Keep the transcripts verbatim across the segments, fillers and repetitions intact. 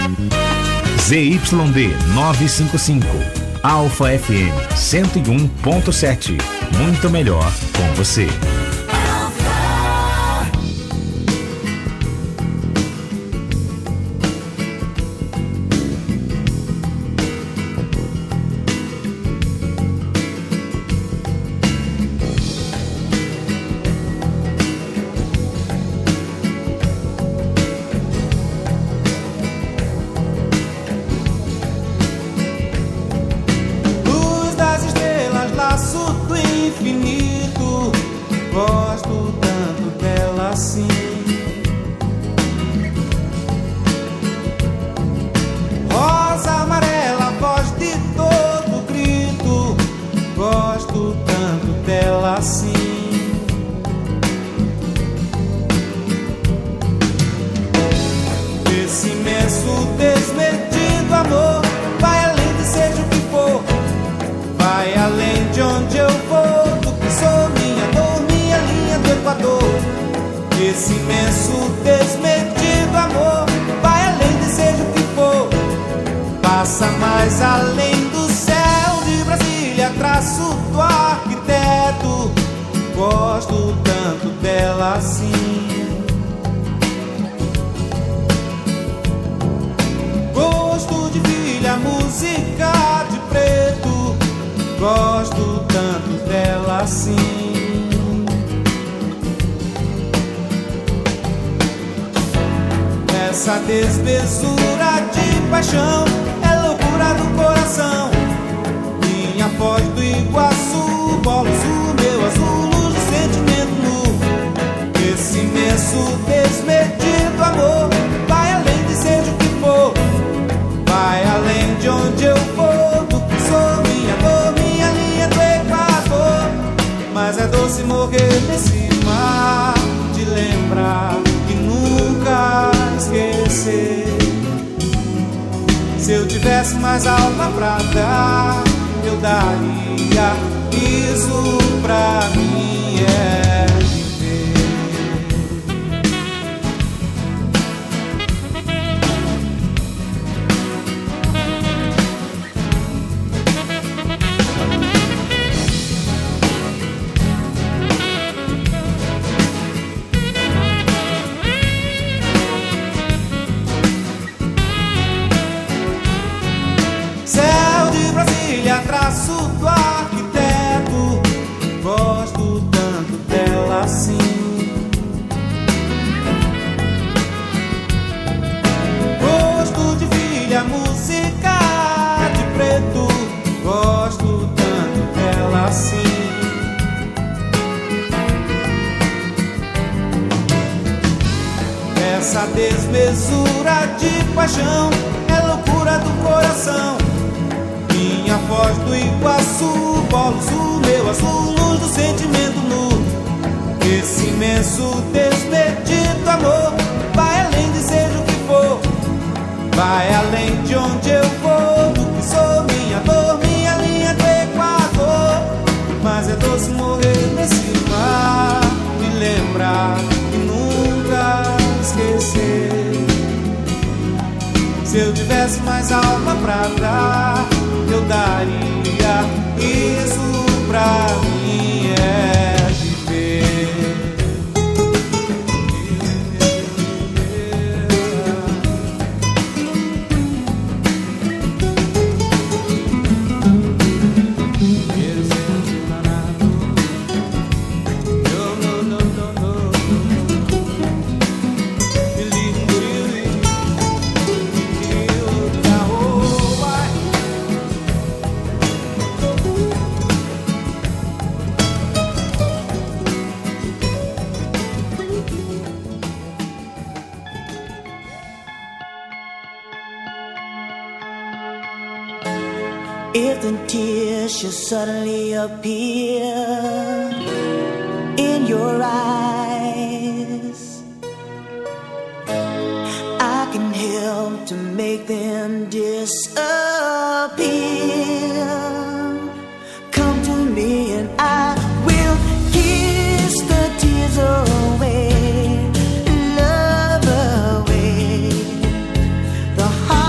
Z Y D novecentos e cinquenta e cinco, Alfa F M cento e um ponto sete. Muito melhor com você. If the tears should suddenly appear in your eyes, I can help to make them disappear. Come to me and I will kiss the tears away, love away, the heart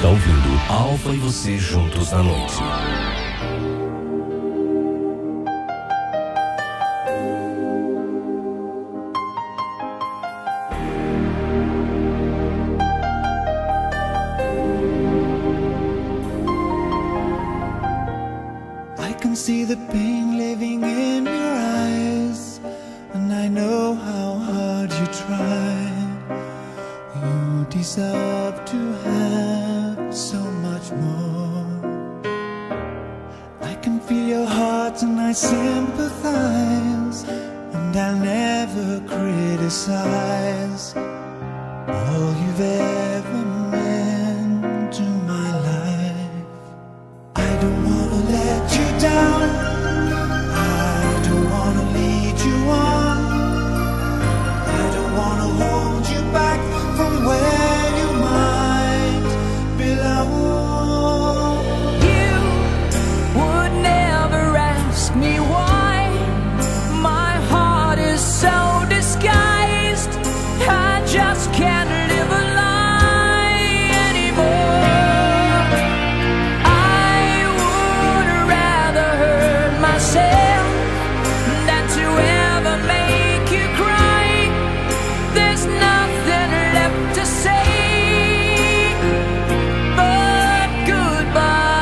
está ouvindo Alfa e você juntos na noite. I can see the pain living in your eyes, and I know how hard you try. You deserve to have so much more. I can feel your heart and I sympathize, and I'll never criticize all you've ever meant to my life. I don't wanna let you down, I don't wanna lead you on, I don't wanna hold you back from where you might belong. You would never ask me why my heart is so disguised. I just can't live a lie anymore. I would rather hurt myself than to ever make you cry. There's nothing left to say but goodbye.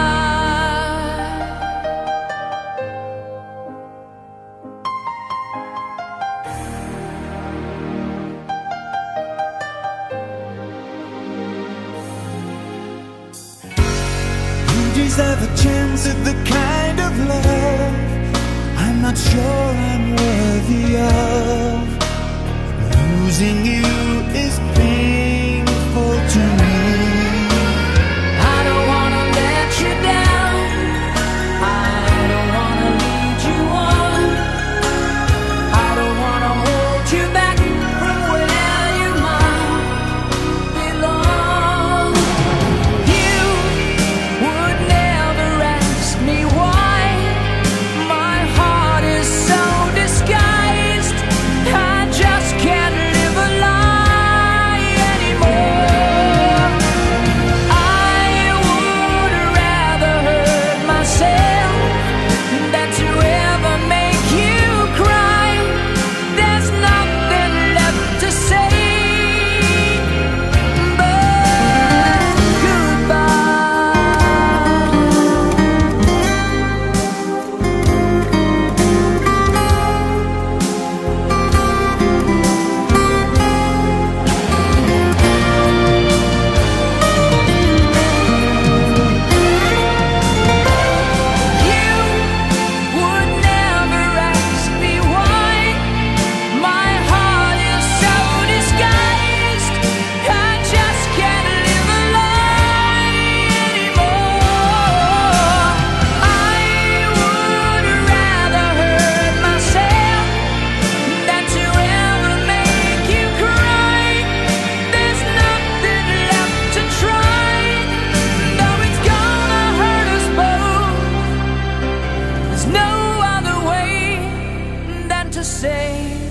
You deserve a chance at the kind of love I'm not sure I'm worthy of. Losing you is painful to me. I don't wanna let you down, I don't wanna lead you on, I don't wanna hold you back from where you might belong. You would never ask me why my heart is so disguised. I just can't live a lie anymore. I would rather hurt myself than to ever make you cry. There's nothing left to say but goodbye. You would never ask me why my heart is so disguised. I just can't live a lie anymore. I would rather hurt myself than to ever make you cry. There's nothing left to try, though it's gonna hurt us both. There's no other way than to say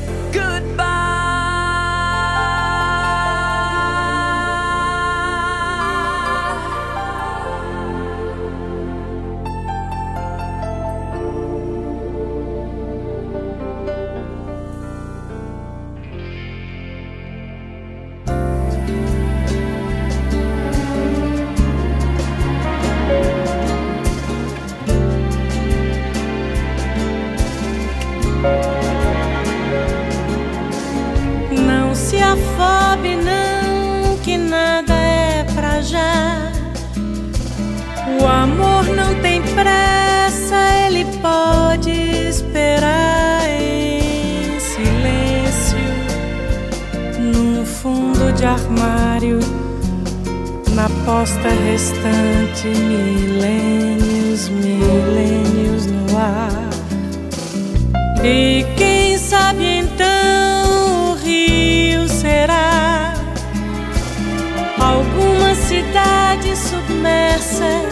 Não se afobe não, que nada é pra já. O amor não tem pressa, ele pode esperar em silêncio, num fundo de armário, na posta restante, milênios, milênios no ar. E quem sabe então o rio será alguma cidade submersa.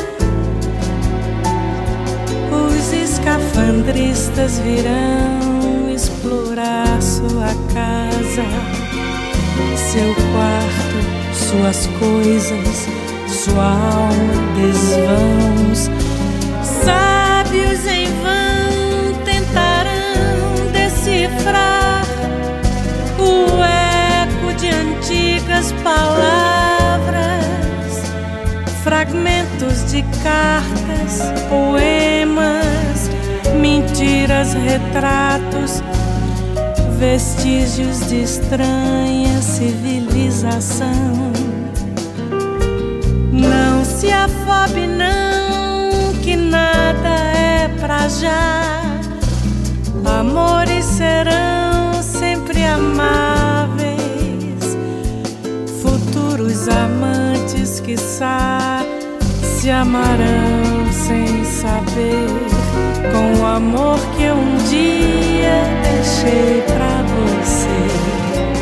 Os escafandristas virão explorar sua casa, seu quarto, suas coisas, sua alma desvãos. Sábios em vão tentarão decifrar o eco de antigas palavras, fragmentos de cartas, poemas, mentiras, retratos, vestígios de estranha civilização. Não se afobe não, que nada é pra já. Amores serão sempre amáveis, futuros amantes, quiçá, se amarão sem saber, com o amor que eu um dia deixei pra você.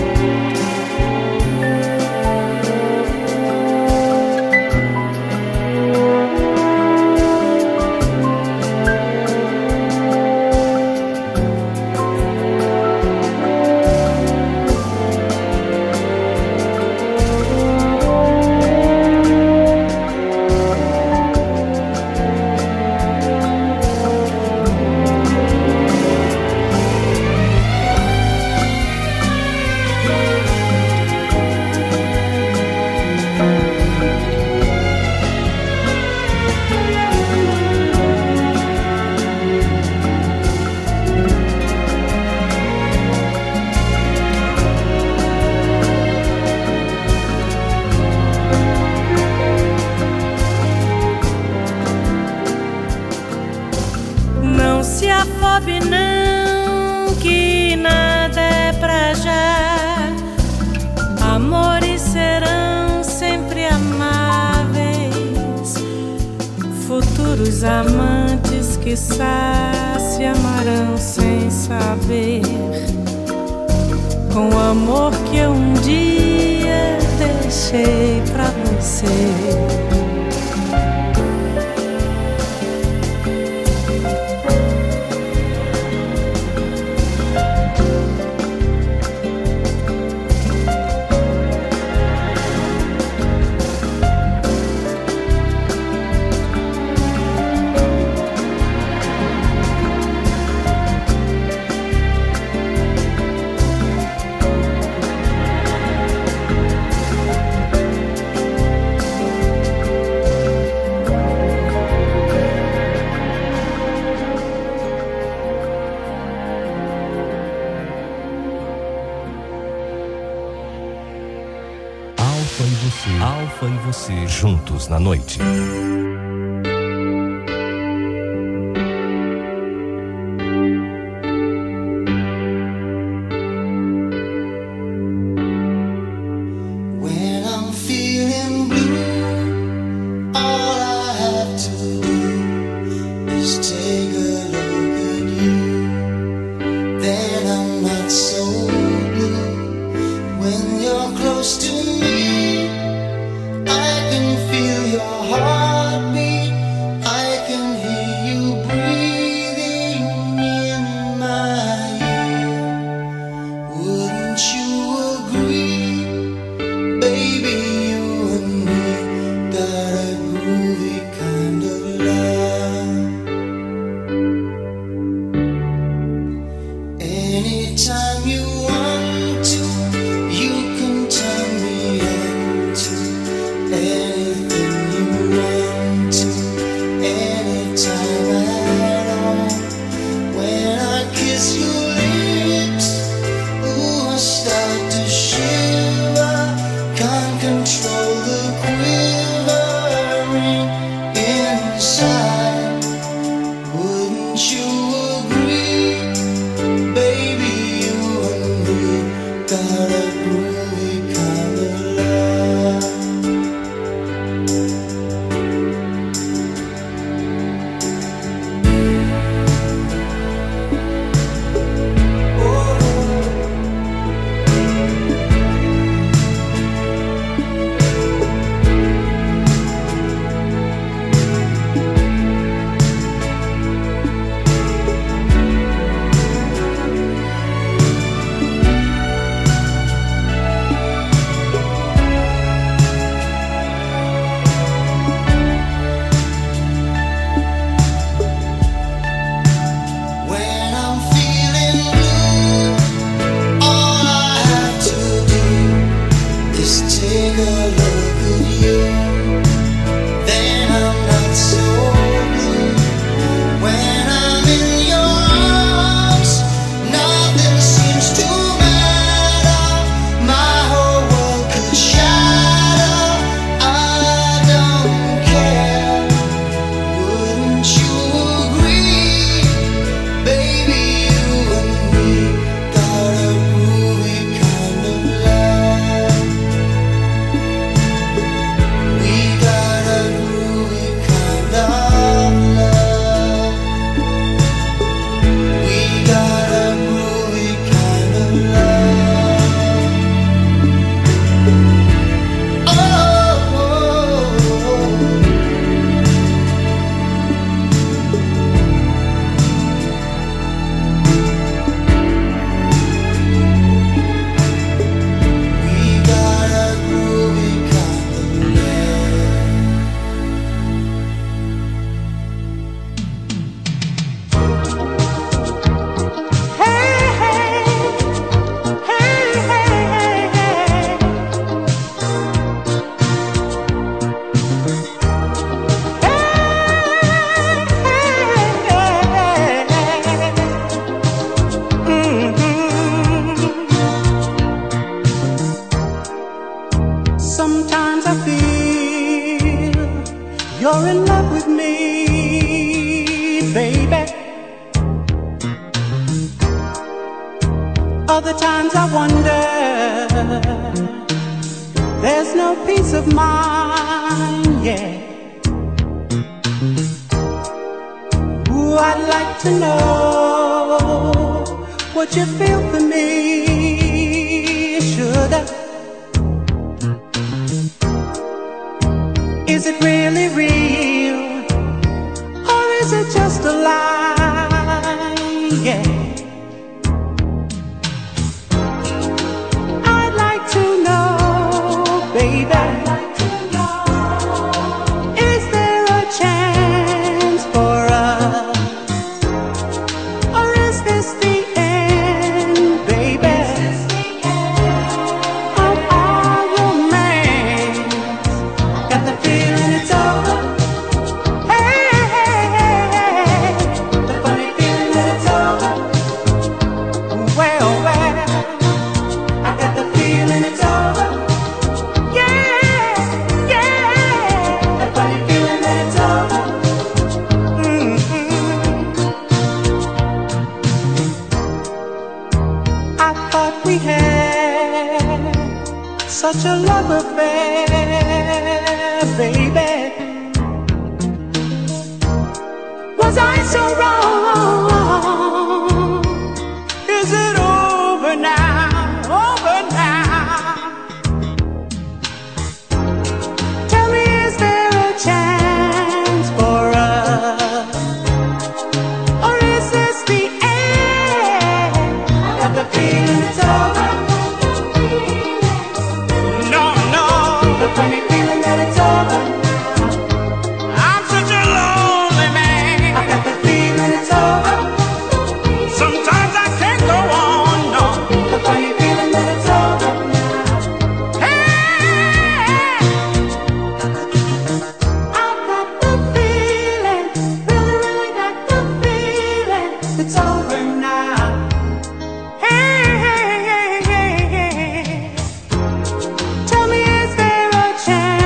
Não, que nada é pra já. Amores serão sempre amáveis, futuros amantes, quiçá, se amarão sem saber, com o amor que eu um dia deixei pra você. Alfa e você juntos na noite. you're in love with me, baby. Other times I wonder, there's no peace of mind, yeah. Ooh, I'd like to know what you feel for me, sugar. Is it really real, or is it just a lie, yeah. I'd like to know, baby, is there a chance for us, or is this the end, baby, of our romance? Got the feeling it's over. Hey, hey, hey, the funny feeling that it's over. Well, well, I got the feeling it's over. Yeah, yeah, the funny feeling that it's over. Mm-hmm. I thought we had such a love affair, baby. Was I so wrong? Is it over now? Over now? Tell me, is there a chance for us, or is this the end? I got the feeling it's over. No, no, the funny feeling that it's over. I'm such a lonely man. I got the feeling it's over. Sometimes I can't go on, no. The funny feeling that it's over. Hey, I got the feeling, really, really got the feeling it's over now. Hey, hey, hey, hey, hey. Tell me, is there a chance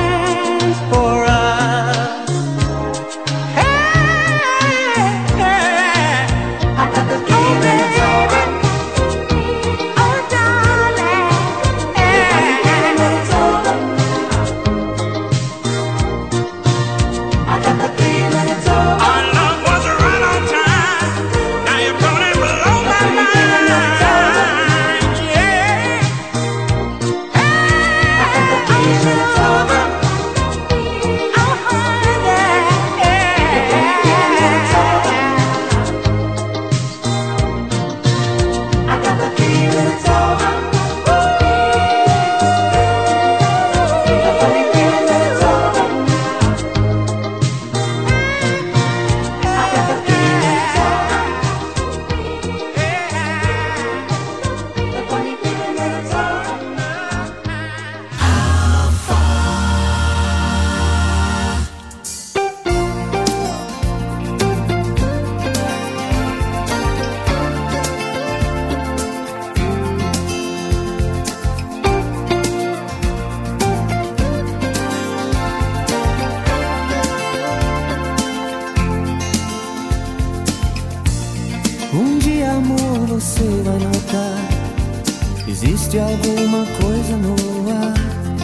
existe alguma coisa no ar.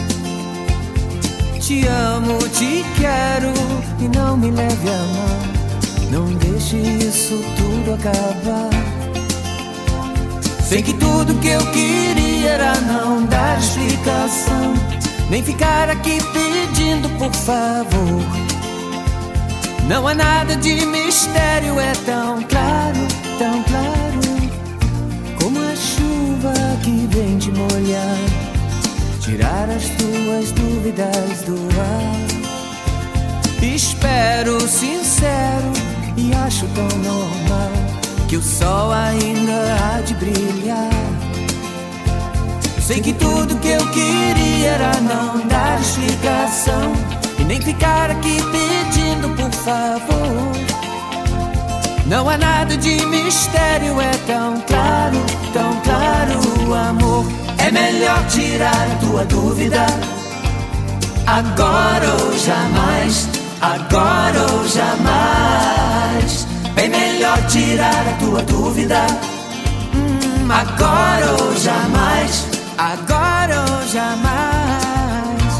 Te amo, te quero e não me leve a mal. Não deixe isso tudo acabar. Sei que tudo que eu queria era não dar explicação, nem ficar aqui pedindo por favor. Não há nada de mistério, é tão claro, tão claro, como a chuva que vem te molhar, tirar as tuas dúvidas do ar. Espero sincero e acho tão normal que o sol ainda há de brilhar. Sei que tudo que eu queria era não dar explicação e nem ficar aqui pedindo por favor. Não há nada de mistério, é tão claro, tão claro, amor. É melhor tirar a tua dúvida, agora ou jamais, agora ou jamais. Bem melhor tirar a tua dúvida, hum, agora ou jamais, agora ou jamais.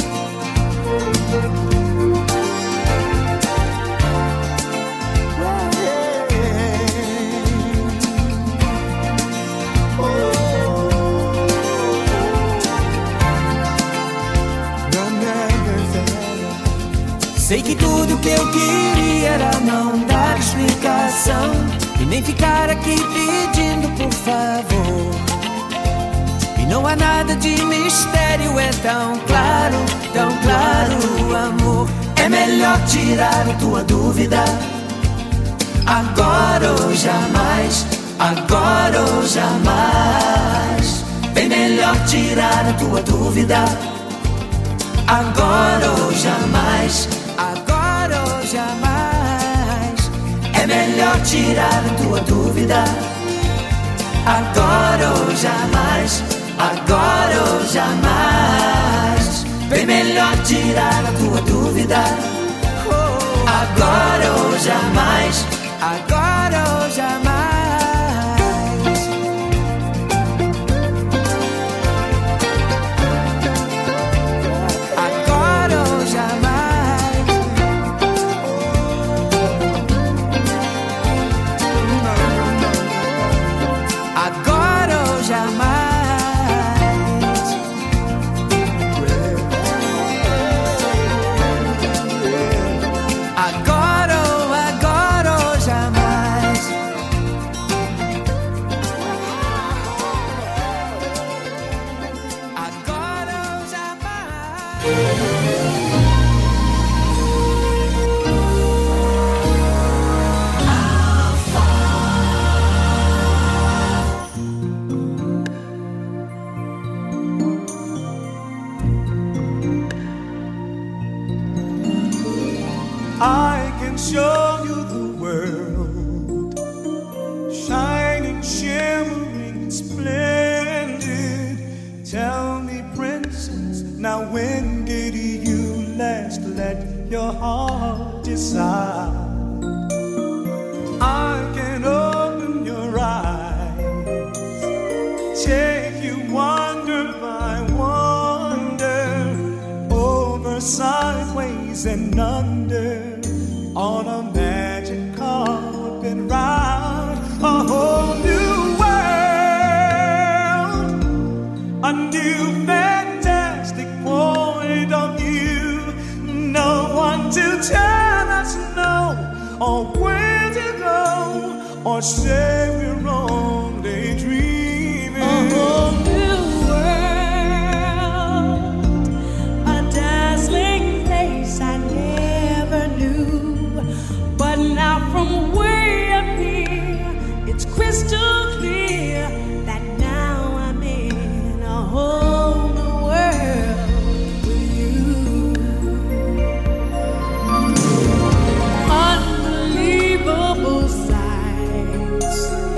Sei que tudo que eu queria era não dar explicação e nem ficar aqui pedindo por favor. E não há nada de mistério, é tão claro, tão claro, amor. É melhor tirar a tua dúvida, agora ou jamais, agora ou jamais. Bem melhor tirar a tua dúvida, agora ou jamais, agora ou jamais. É melhor tirar a tua dúvida, agora ou jamais, agora ou jamais. Bem melhor tirar a tua dúvida, agora ou jamais, agora ou jamais. I can show you the world, shining, shimmering, splendid. Tell me, princess, now when did you last let your heart decide? I can open your eyes, take you wonder by wonder, over, sideways, and under, on a magic carpet ride, a whole new world, a new fantastic point of view. No one to tell us no, or where to go, or say we're only dreaming. A whole new world, a dazzling place I never knew. But now from way up here, it's crystal clear that now I'm in a whole new world with you. Unbelievable sights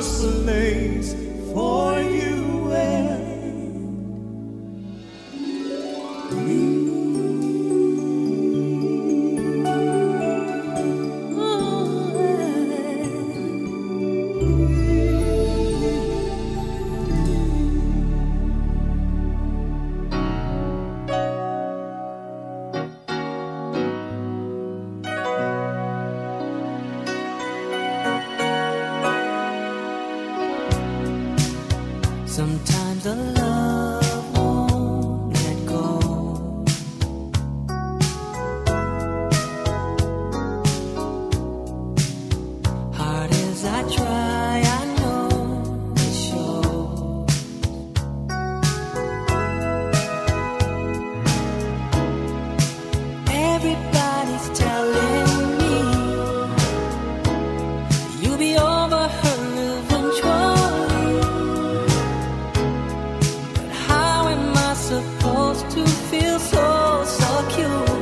just place for you and sometimes the love won't let go. Hard as I try, I know it shows. Everybody's telling me you'll be over her eventually. How am I supposed to feel so secure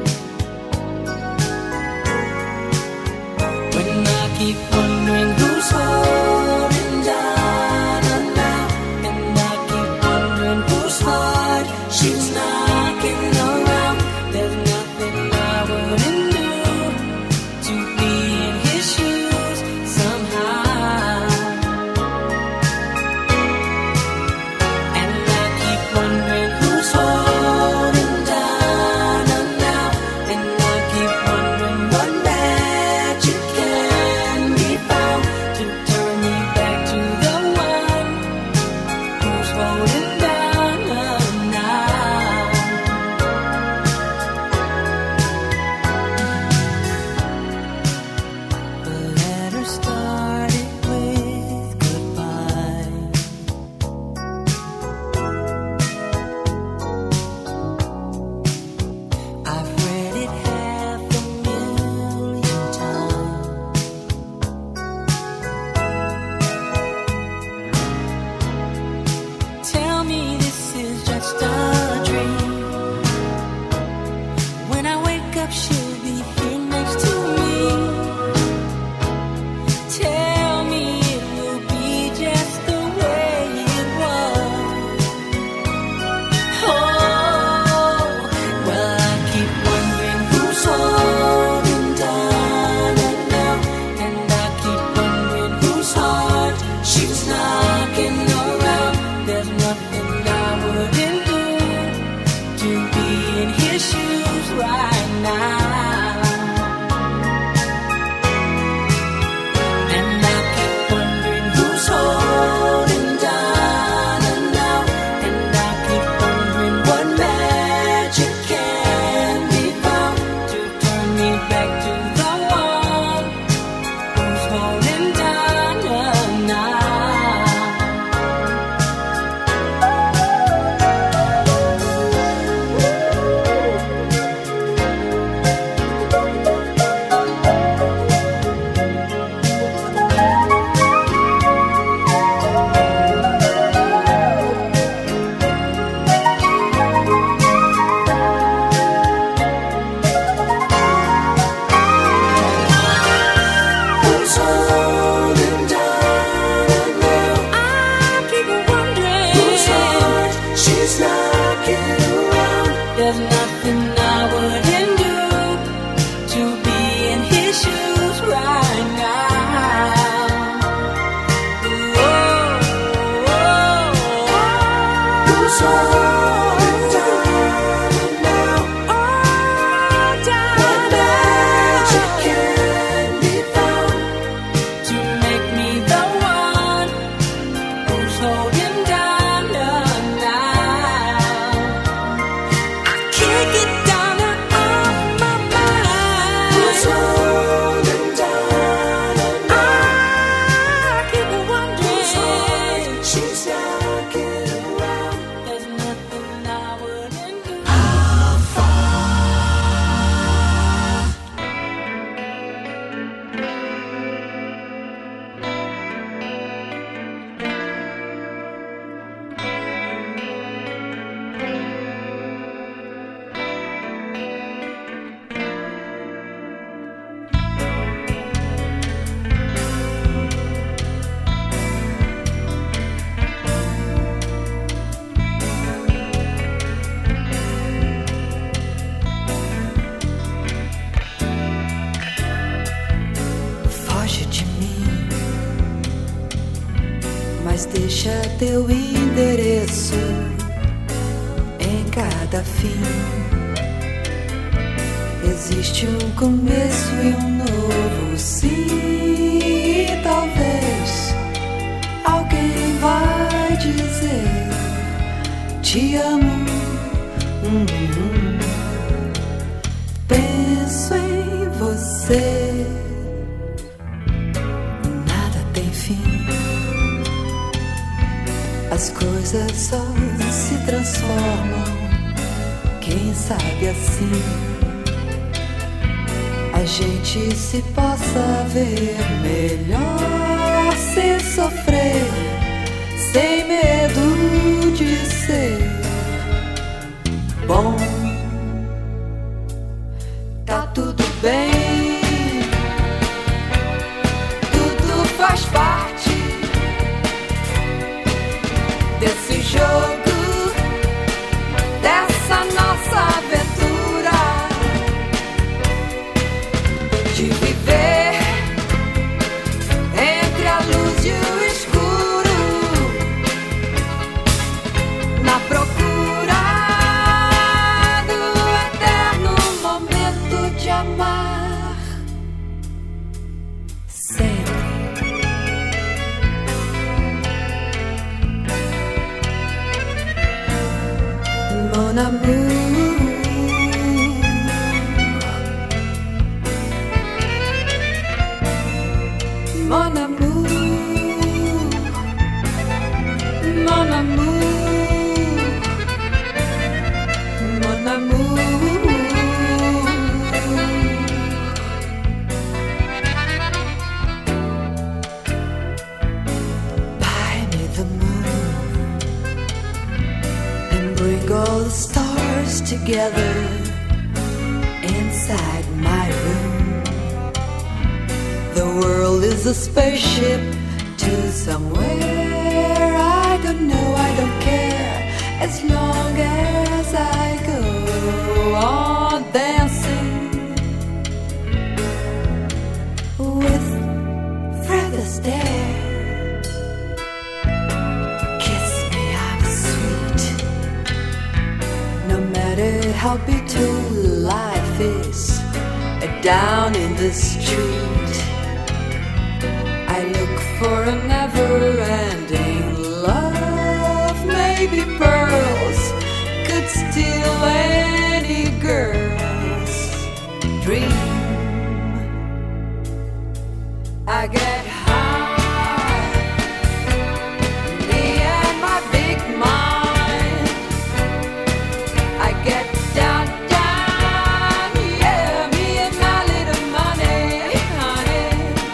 when I keep wondering who's holding down and now, and I keep wondering whose heart she's knocking around. There's nothing I wouldn't do to be in his shoes somehow. And I keep wondering who's holding down and now, and I keep wondering what magic can be found to turn me back to the one who's holding down and now. The letter started with goodbye. I've read it half a million times. Tell me this is just a dream. When I wake up, she'll be here next to me. Tell me it will be just the way it was. Oh, well, I keep wondering who's holding down and now, and I keep wondering whose heart she's knocking around. There's nothing I wouldn't do to be in his shoes right now. And I keep wondering who's holding down and now, and I keep wondering what magic can be found to turn me back to the one who's holding down and now. Who's holding down and now? I keep wondering whose heart she's knocking around. There's nothing I wouldn't do to be in his shoes right now. Who's holding down and now? What magic can be found mim, mas deixa teu endereço em cada fim. Existe um começo e um novo sim, e talvez alguém vai dizer te amo. Uhum. Penso em você, nada tem fim. As coisas só se transformam, quem sabe assim a gente se possa ver melhor, sem sofrer, sem medo de ser bom. Tá tudo bem, tudo faz parte desse jogo, dessa nossa aventura de viver entre a luz e o escuro, na procura do eterno momento de amar sempre. Mon amour, mon amour, mon amour, mon amour. Buy me the moon and bring all the stars together inside my room. The world is a spaceship to somewhere I don't know, I don't care, as long as I go on dancing with Fred Astaire. Kiss me, I'm sweet, no matter how bitter life is down in the street. I look for a never-ending love. Maybe pearls could steal any girl's dream. I get high, me and my big mind. I get down, down, yeah, me and my little money, honey.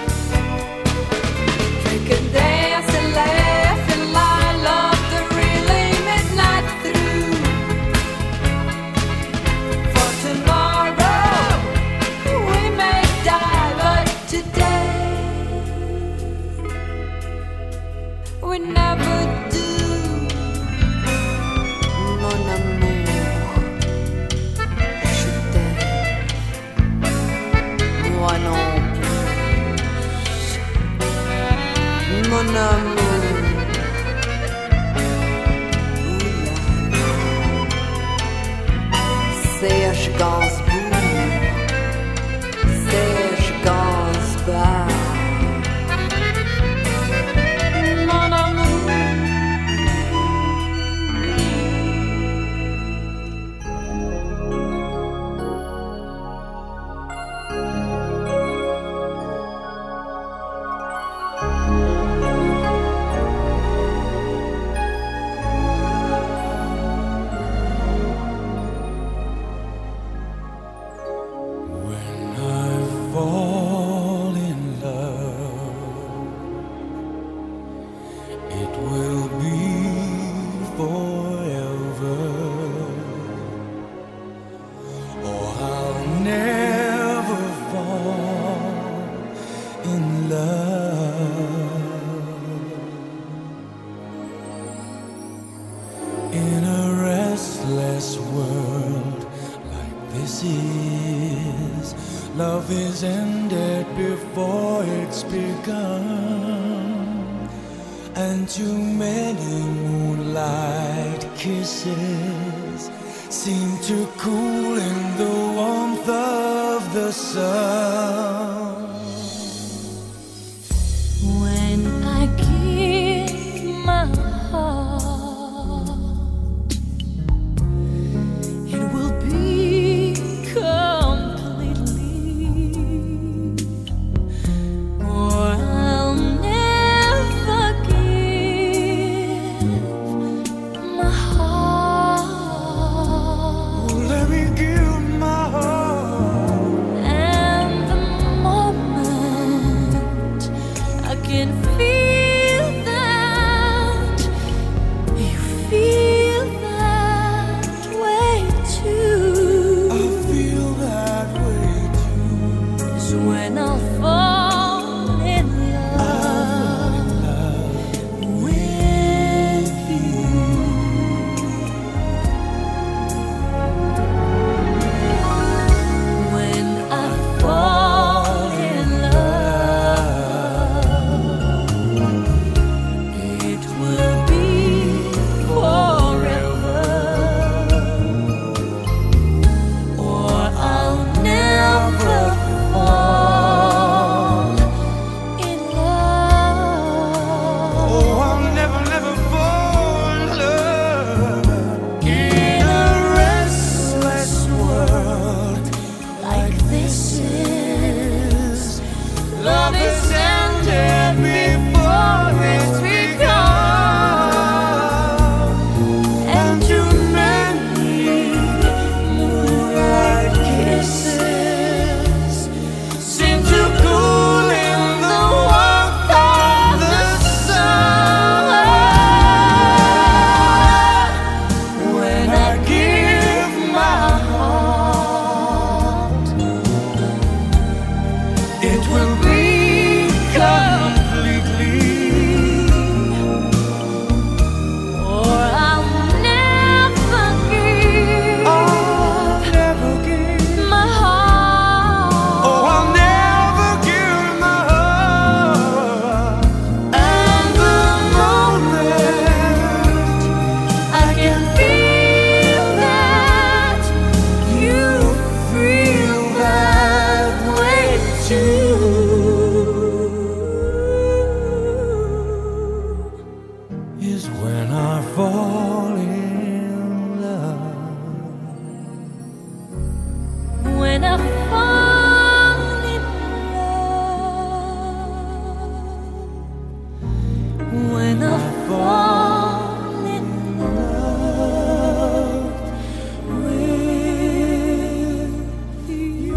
Drink and dance and laugh and lie, love the really midnight through. For tomorrow we may die, but today we never do. Mon amour, je t'aime, moi non plus. Mon amour, oulala, Serge Gainsbourg, Serge Gainsbourg. Mon amour. When I fall in love, it will be forever. Oh, I'll never fall in love. In a restless world like this is, love is ended before it's begun, and too many moonlight kisses seem to cool in the warmth of the sun. When I give my heart, it will be completely, or I'll never give my heart. Oh, let me give my heart. And the moment I can feel that you feel that way too, I feel that way too. is when I'll fall in love with you. When I fall in love, it will be forever, or I'll never fall in love. Oh, I'll never, never fall in love in a restless world Like this is love is ended before it's begun, and too many moonlight kisses seem to cool in the warmth of the sun. When I give my heart, it will be completely, or I'll never give I'll never give. my heart. Oh, I'll never give my heart. And the moment I can feel that you feel that way too, is when I fall in love. when I fall in love, when I fall in love with you.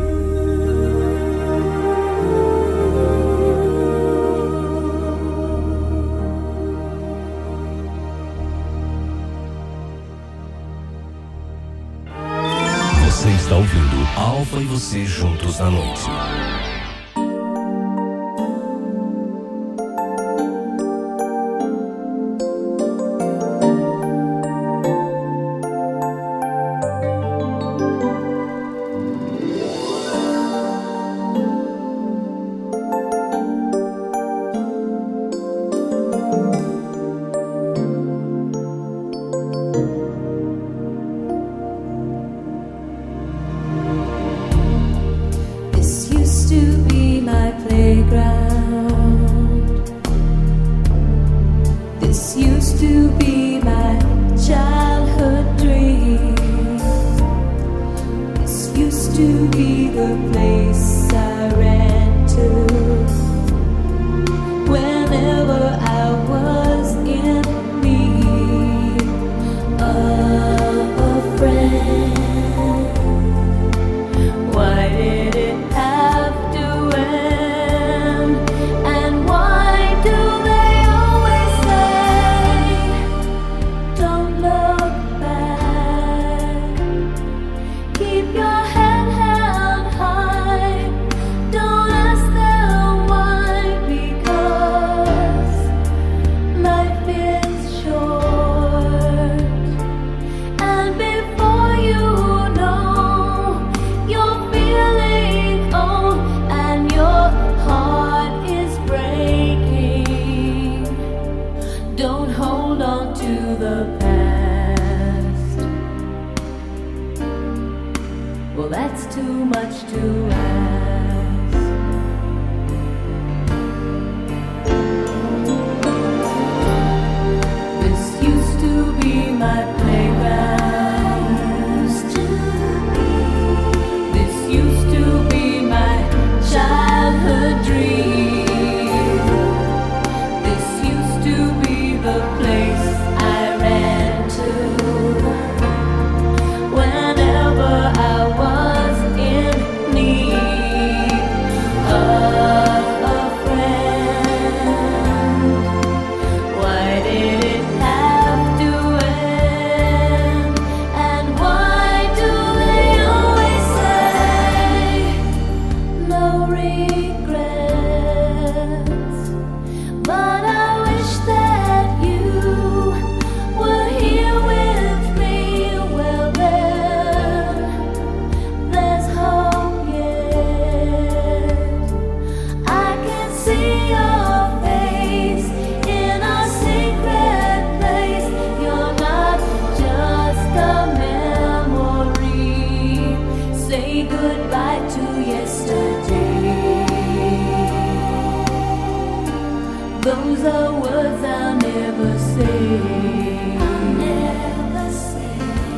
Você está ouvindo Alfa e você juntos na noite. This used to that's too much to ask. This used to be my playground. This used to be my childhood dream. This used to be the place I ran to whenever I was in need of a friend. Why did it have to end? And why do they always say no regrets? But I wish that you were here with me. Well then, there's hope yet. I can see your face in a secret place. You're not just a memory. Say goodbye to yesterday. Those are words I'll never say. I'll never say.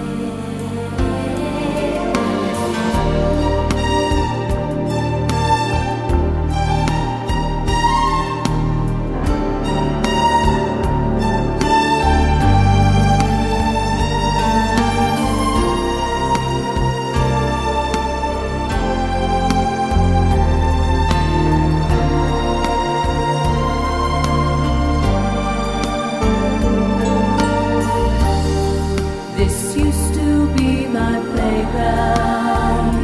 This used to be my playground.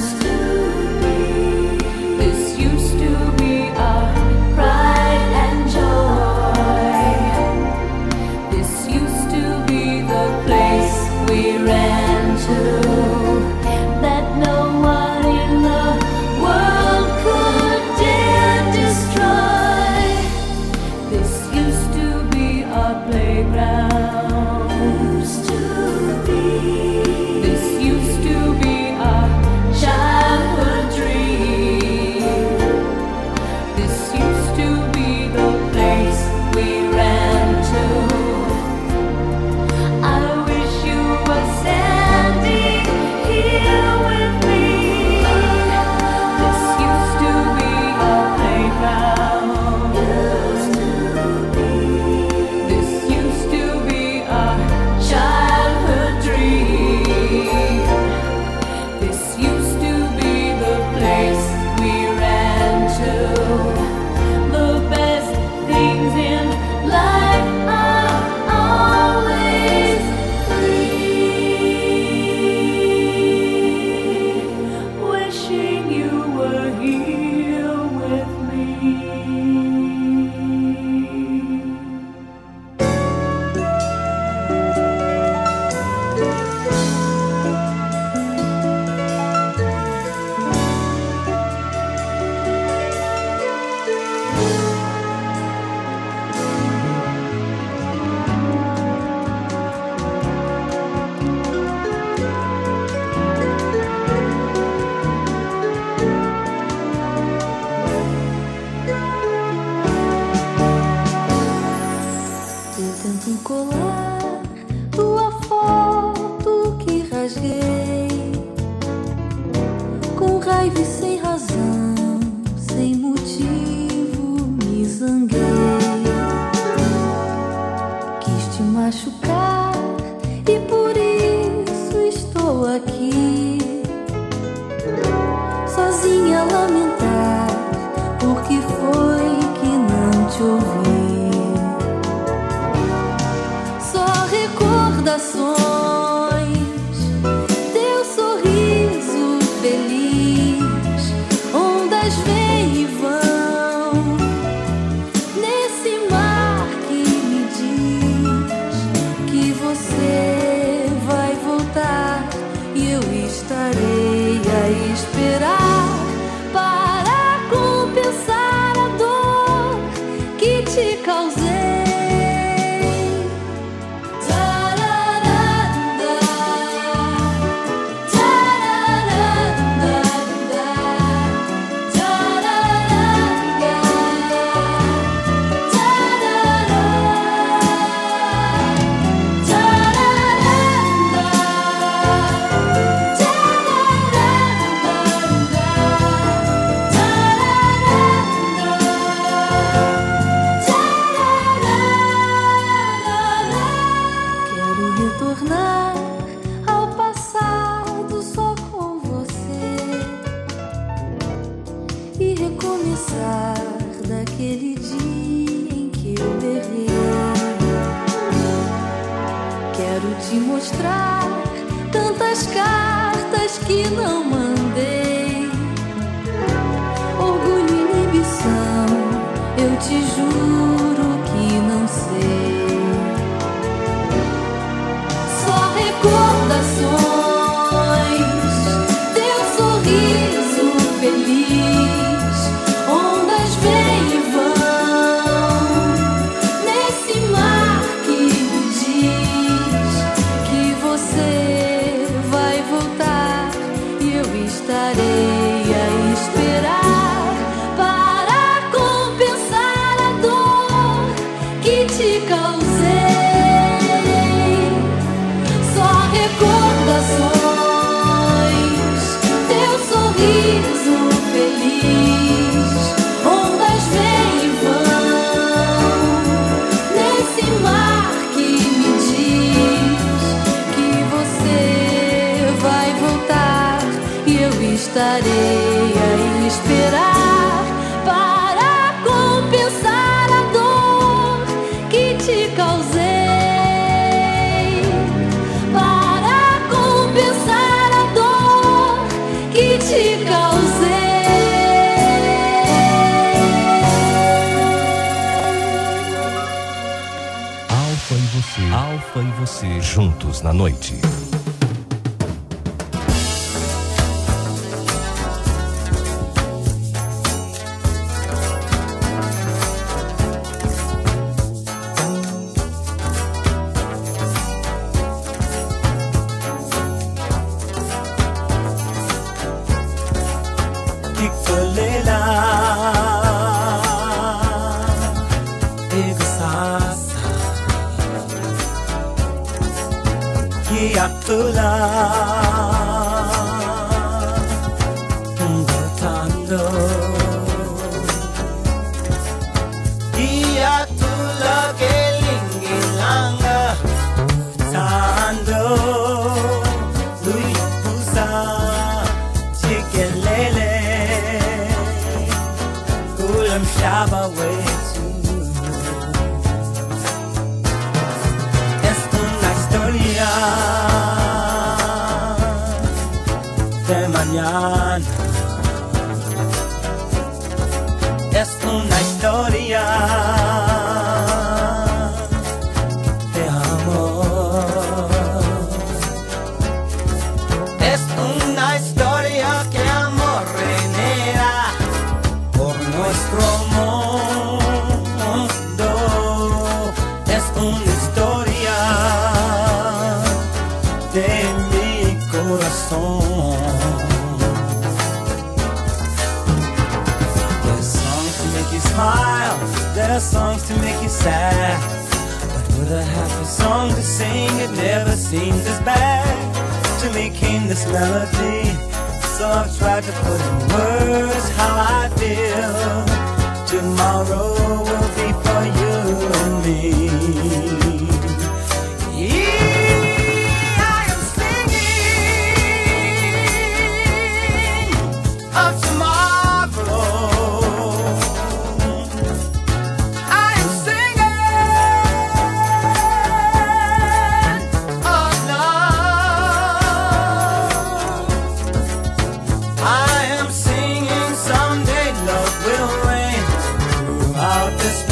This used to be our pride and joy. This used to be the place we ran to, that no one in the world could dare destroy. This used to be our playground. This used to be our childhood dream. This used to be the place we ran to. I wish you were standing here with me. This used to be our playground. This used to be our childhood dream. This used to be the place we ran to. The best things in life are always free. Wishing you were here with me. Tentando colar tua foto que rasguei, com raiva e sem razão, sem motivo me zanguei. Quis te machucar e por isso estou aqui, sozinha a lamentar, porque foi que não te ouvi. Só recordações, teu sorriso feliz, ondas vêm e vão, nesse mar que me diz que você vai voltar e eu estarei a esperar para compensar a dor que te causei. Tararara, tararara. dia em que eu errei. Quero te mostrar tantas cartas que não mandei. Orgulho e inibição, eu te juro que não sei. Só recordações, teu sorriso feliz, ondas vêm e vão nesse mar que me diz que você vai voltar e eu estarei a esperar para compensar a dor que te causei. Só recordações, teu sorriso feliz, ondas vêm e vão nesse mar que me diz que você vai voltar e eu estarei a esperar para compensar a dor que te causei. Para compensar a dor que te causei. Alfa e você, Alfa e você, juntos na noite. Kikolela Igasasa Kiatula Ngotando Kiatula Kelingilanga Tando Luis Pusa Chikelele Kulam Shaba way too. Es una historia de mañana. Es una historia de amor. Es una historia que amor genera por nuestro mundo. Es una historia de mi corazón. There's songs to make you smile, there's songs to make you sad. But with a happy song to sing, it never seems as bad to me came this melody. So I've tried to put in words how I feel. Tomorrow will be for you and me. Yeah, I am singing of tomorrow. I am singing of love. I am singing someday love will reign throughout this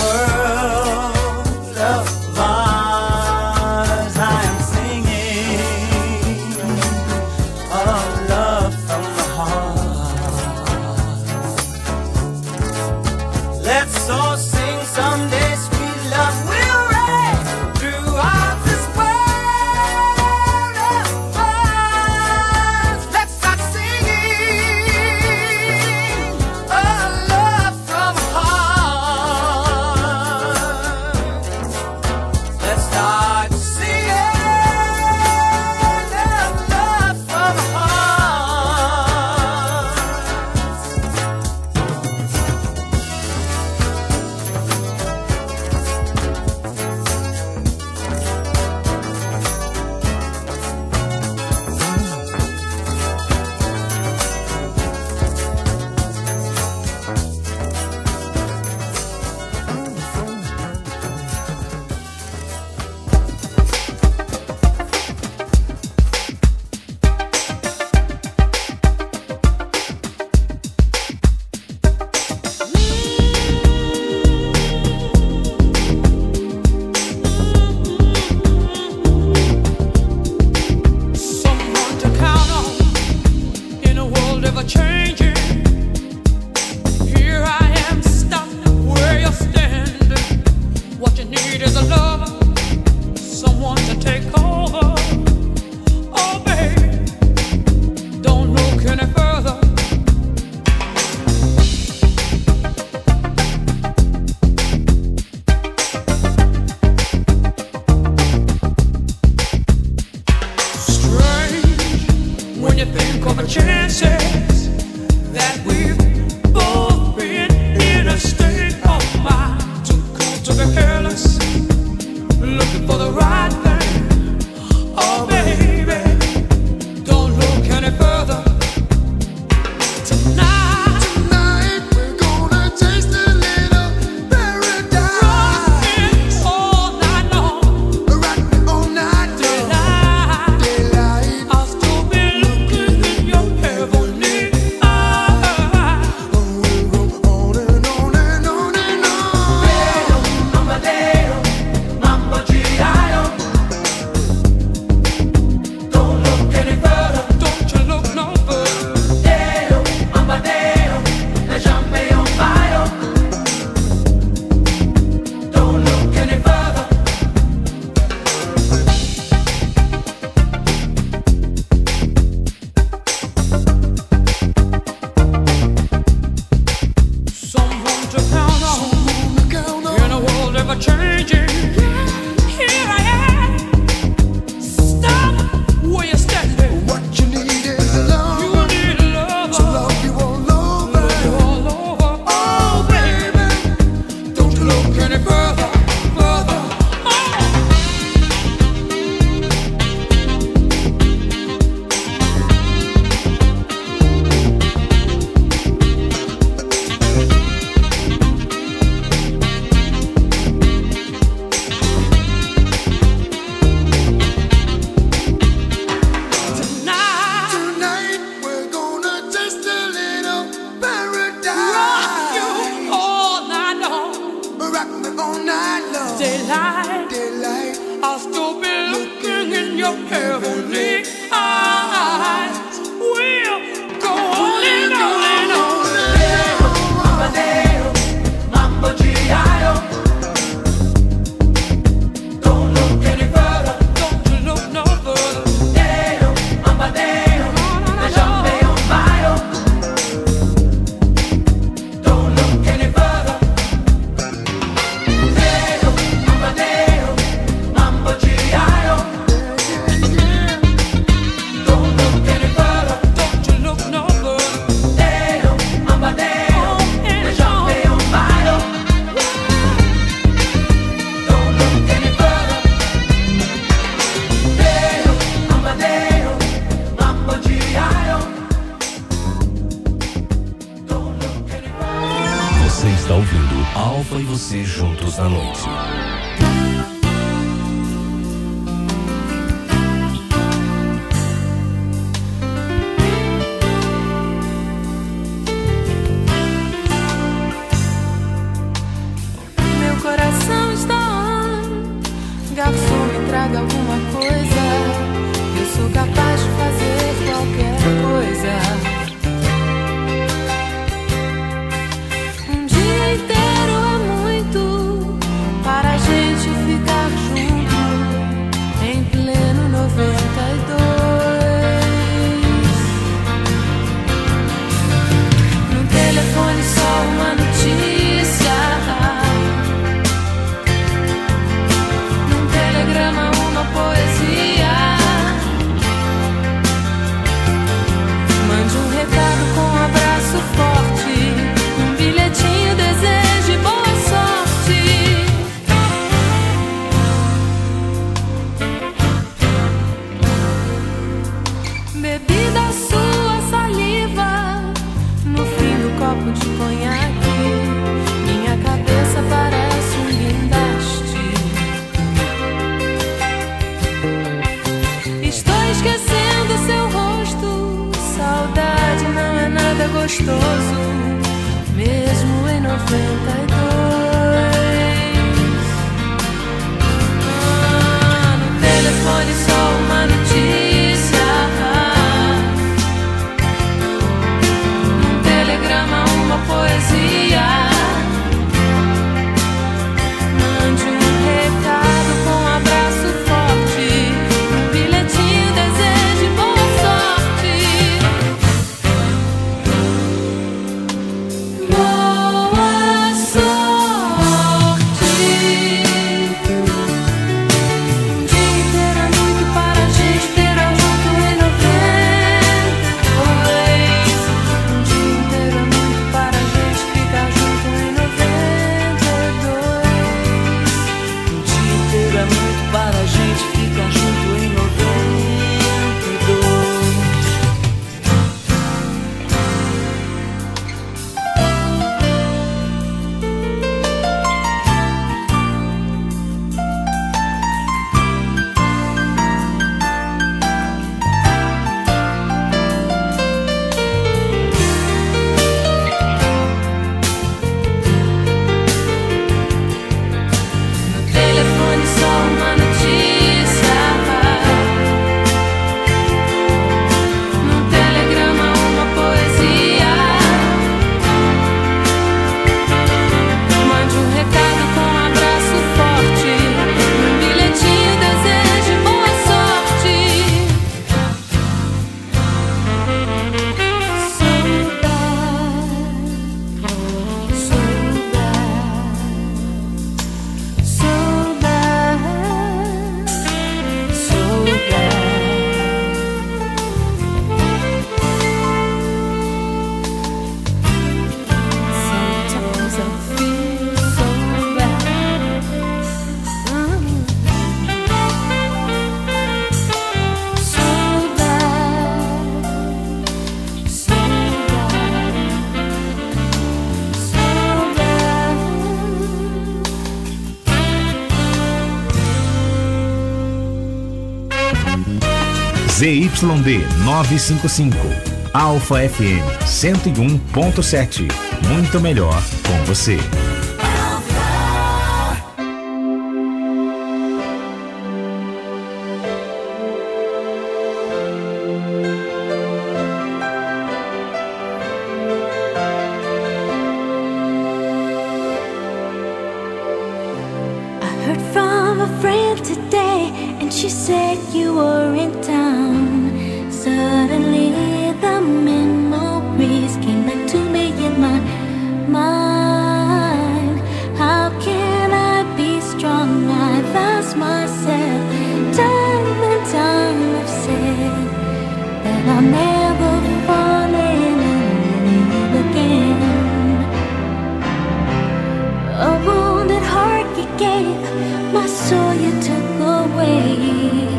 be careless, looking for the right thing. Oh baby, don't look any further. Tonight, tonight we're gonna taste a little paradise. Rockin' all night long, rockin' all night long. Daylight, daylight. I'll still be looking in your heavenly eyes. We'll go on and on and on and on. Deo, mamma Deo, mamma G.I.O. Don't look any further. Don't you look no further. Deo, mamma Deo, lasciami un bacio. Don't look any further. Someone to count on in a world ever changing. Here I am. Stop where you're standing. What you need is love. You need love. To love you all over. Love you all over. Oh baby, don't you look any further, further. Oh. Tonight, tonight we're gonna taste a little paradise. Rock you all night long, rock me all night long. Daylight, daylight. I'll still be looking in your heavenly eyes. We'll go on and on and on. Deo, mamma Deo, mamma G.I.O. Don't look any further. Don't you look no further. Deo, mamma Deo, lasciami un bacio. Don't look any further. Deo, mamma Deo, mamma G.I.O. Don't look any further. Don't you look no further. Deo, mamma Deo, lasciami un bacio. Don't look any further. Deo, mamma Deo, mamma G.I.O. Don't look any further. Você está ouvindo Alfa e você juntos na noite. Meu coração está on. Garçom, me traga alguma coisa. Eu sou capaz de fazer qualquer coisa. Um dia inteiro é muito para a gente ficar junto em pleno noventa e dois. No telefone só uma notícia. Num telegrama uma Z Y D novecentos e cinquenta e cinco, Alfa F M cento e um ponto sete. Muito melhor com você. She said you were in town. Suddenly the memories came back to me in my mind. How can I be strong? I've asked myself time and time. I've said that I'll never fall in love again. A wounded heart you gave, my soul you took away.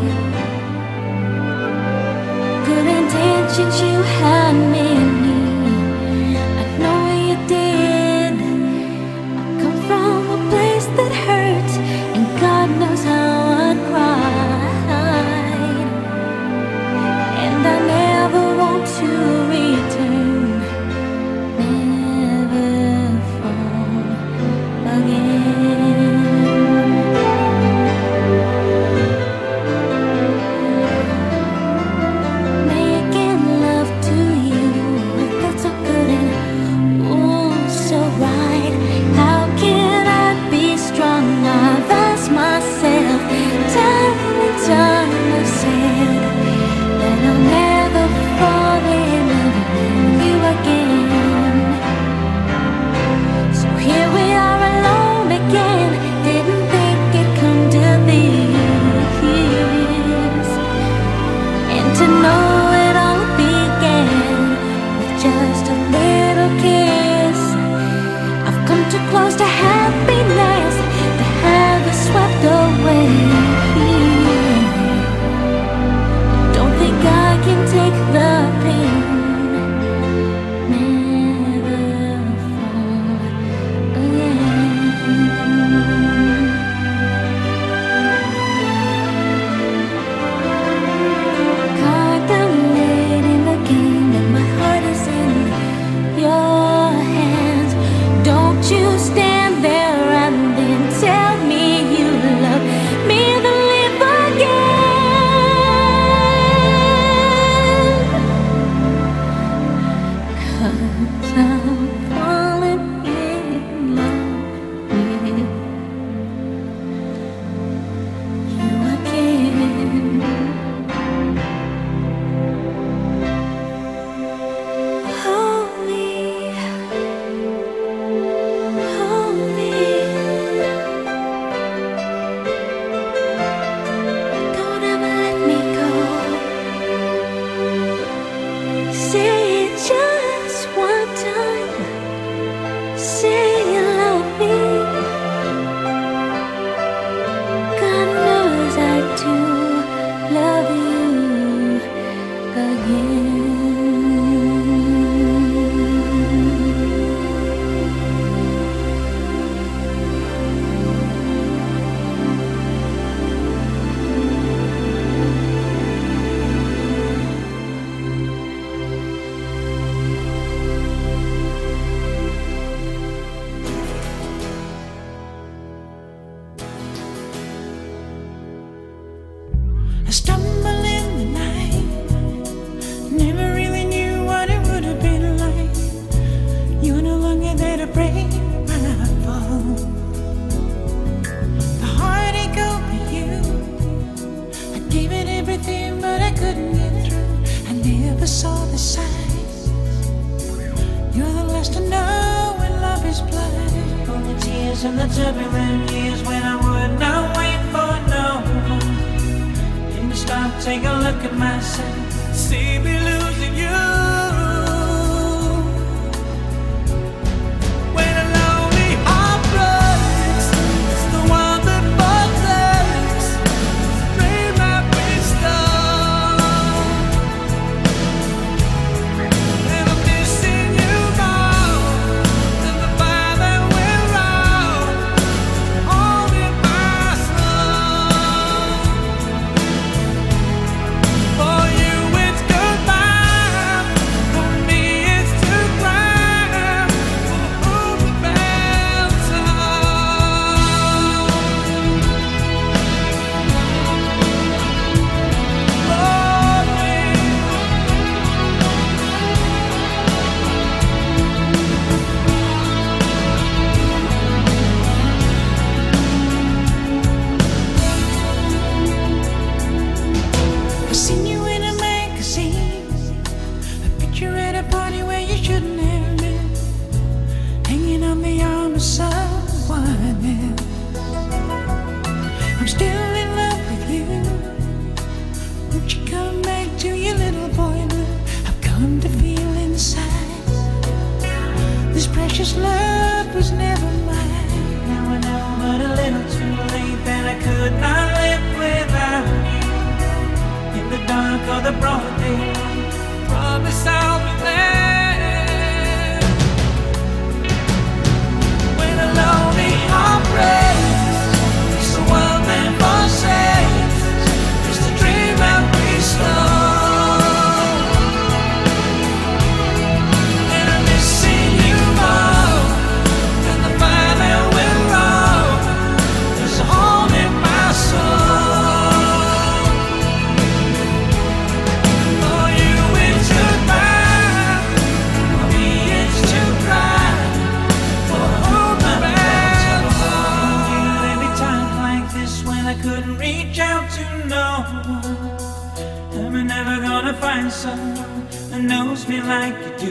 Good intentions you had many, I know you did. I come from a place that hurts, and God knows how I cried. And I never want to return, never fall again. Close to happiness, to have it swept away. Don't think I can take the pain, never fall again. Calculating the game that my heart is in your hands. Don't you stand there and then tell me you love me to live again. 'Cause I'm falling in love with you again. Hold me, hold me. Don't ever let me go. Say it just one time. Say you love me. God knows I do love you again. I stumble in the night, never really knew what it would have been like. You're no longer there to break my fall. The heartache over you, I gave it everything, but I couldn't get through. I never saw the signs. You're the last to know when love is blind. All the tears and the turbulent years when I would not wait for no one. Stop, take a look at myself, see me losing you. When a lonely heart breaks, it's the one that protects the dream that we stole. And I'm missing you more than the fire that we're on, holding my soul. For still in love with you. Won't you come back to your little boy blue? I've come to feel inside this precious love was never mine. Now I know, but a little too late, that I could not live without you. In the dark or the broad day, promise I'll be there. When a lonely heart breaks, it's the world that forsakes, it's the dream that we stole. And I'm missing you more than the fire that will roll. There's a hole in my soul. For you it's goodbye, for me it's to cry, for hold my breath. There'd be times like this when I couldn't reach out to no one. Am I never gonna find someone that knows me like you do?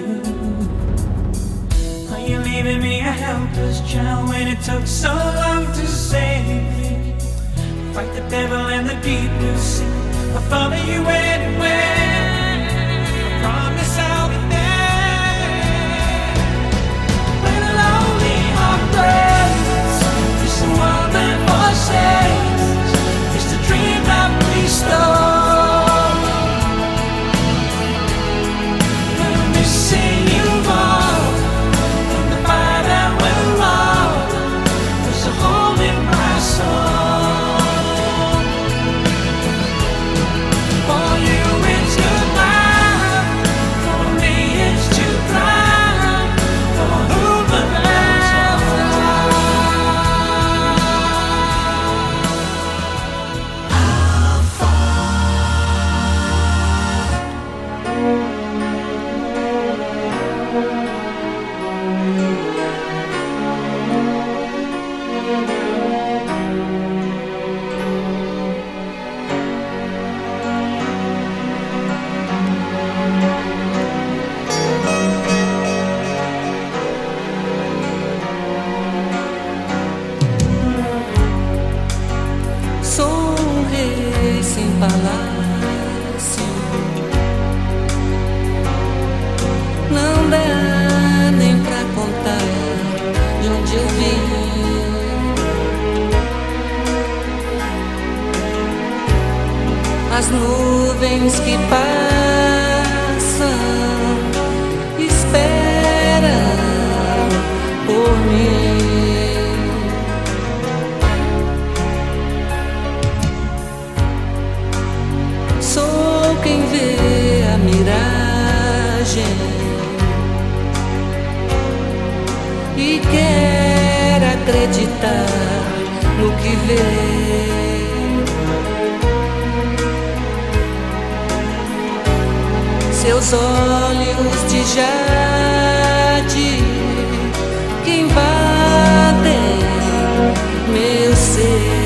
Are you leaving me a helpless child when it took so long to save me? Fight the devil and the deep blue sea, I'll follow you anywhere. I promise I'll be there. When a lonely heart breaks, it's the world that forsakes, it's the dream that we stole. And I'm missing you more than the fire that will roll. There's a hole in my soul. For you it's goodbye, for me it's to cry, for who the best Sou um rei sem palácio, não dá nem pra contar de onde eu vim. As nuvens que passam esperam por mim. Sou quem vê a miragem e quer acreditar no que vê. Seus olhos de jade que invadem meu ser.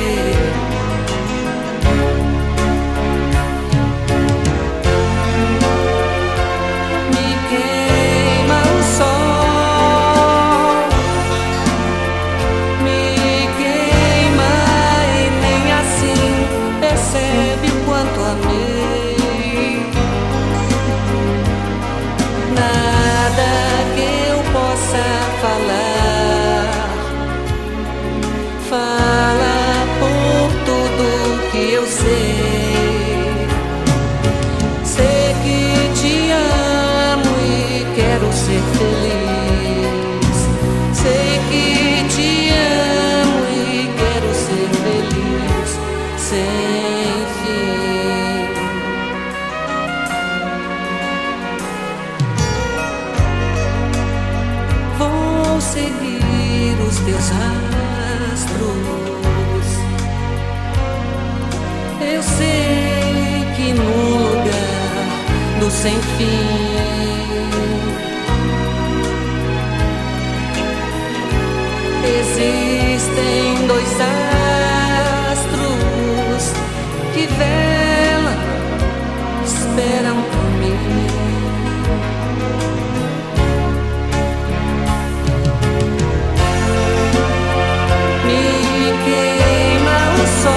Sem fim, existem dois astros que velam, esperam por mim. Me queima o sol.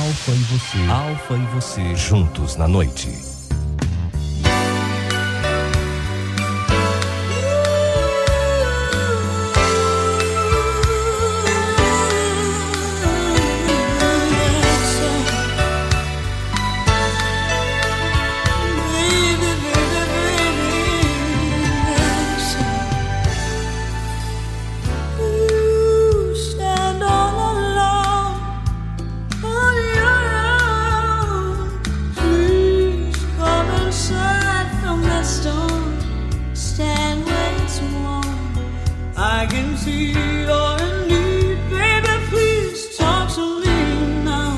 Alfa e você, Alfa e você, juntos na noite. I can see you're in need, baby, please talk to me now.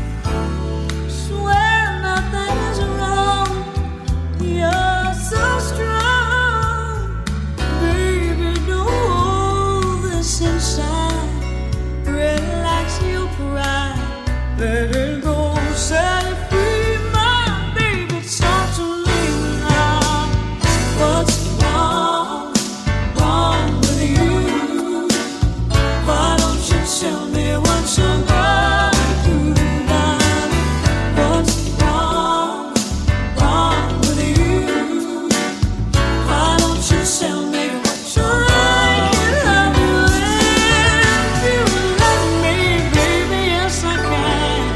Swear nothing is wrong, you're so strong. Baby, don't hold this inside, relax your pride, let it go, set it free, my baby, talk to me now. What's wrong, wrong with you? Why don't you tell me what you're going through, darling? What's wrong, wrong with you? Why don't you tell me what you're like? Love you if you love me, baby, yes I can.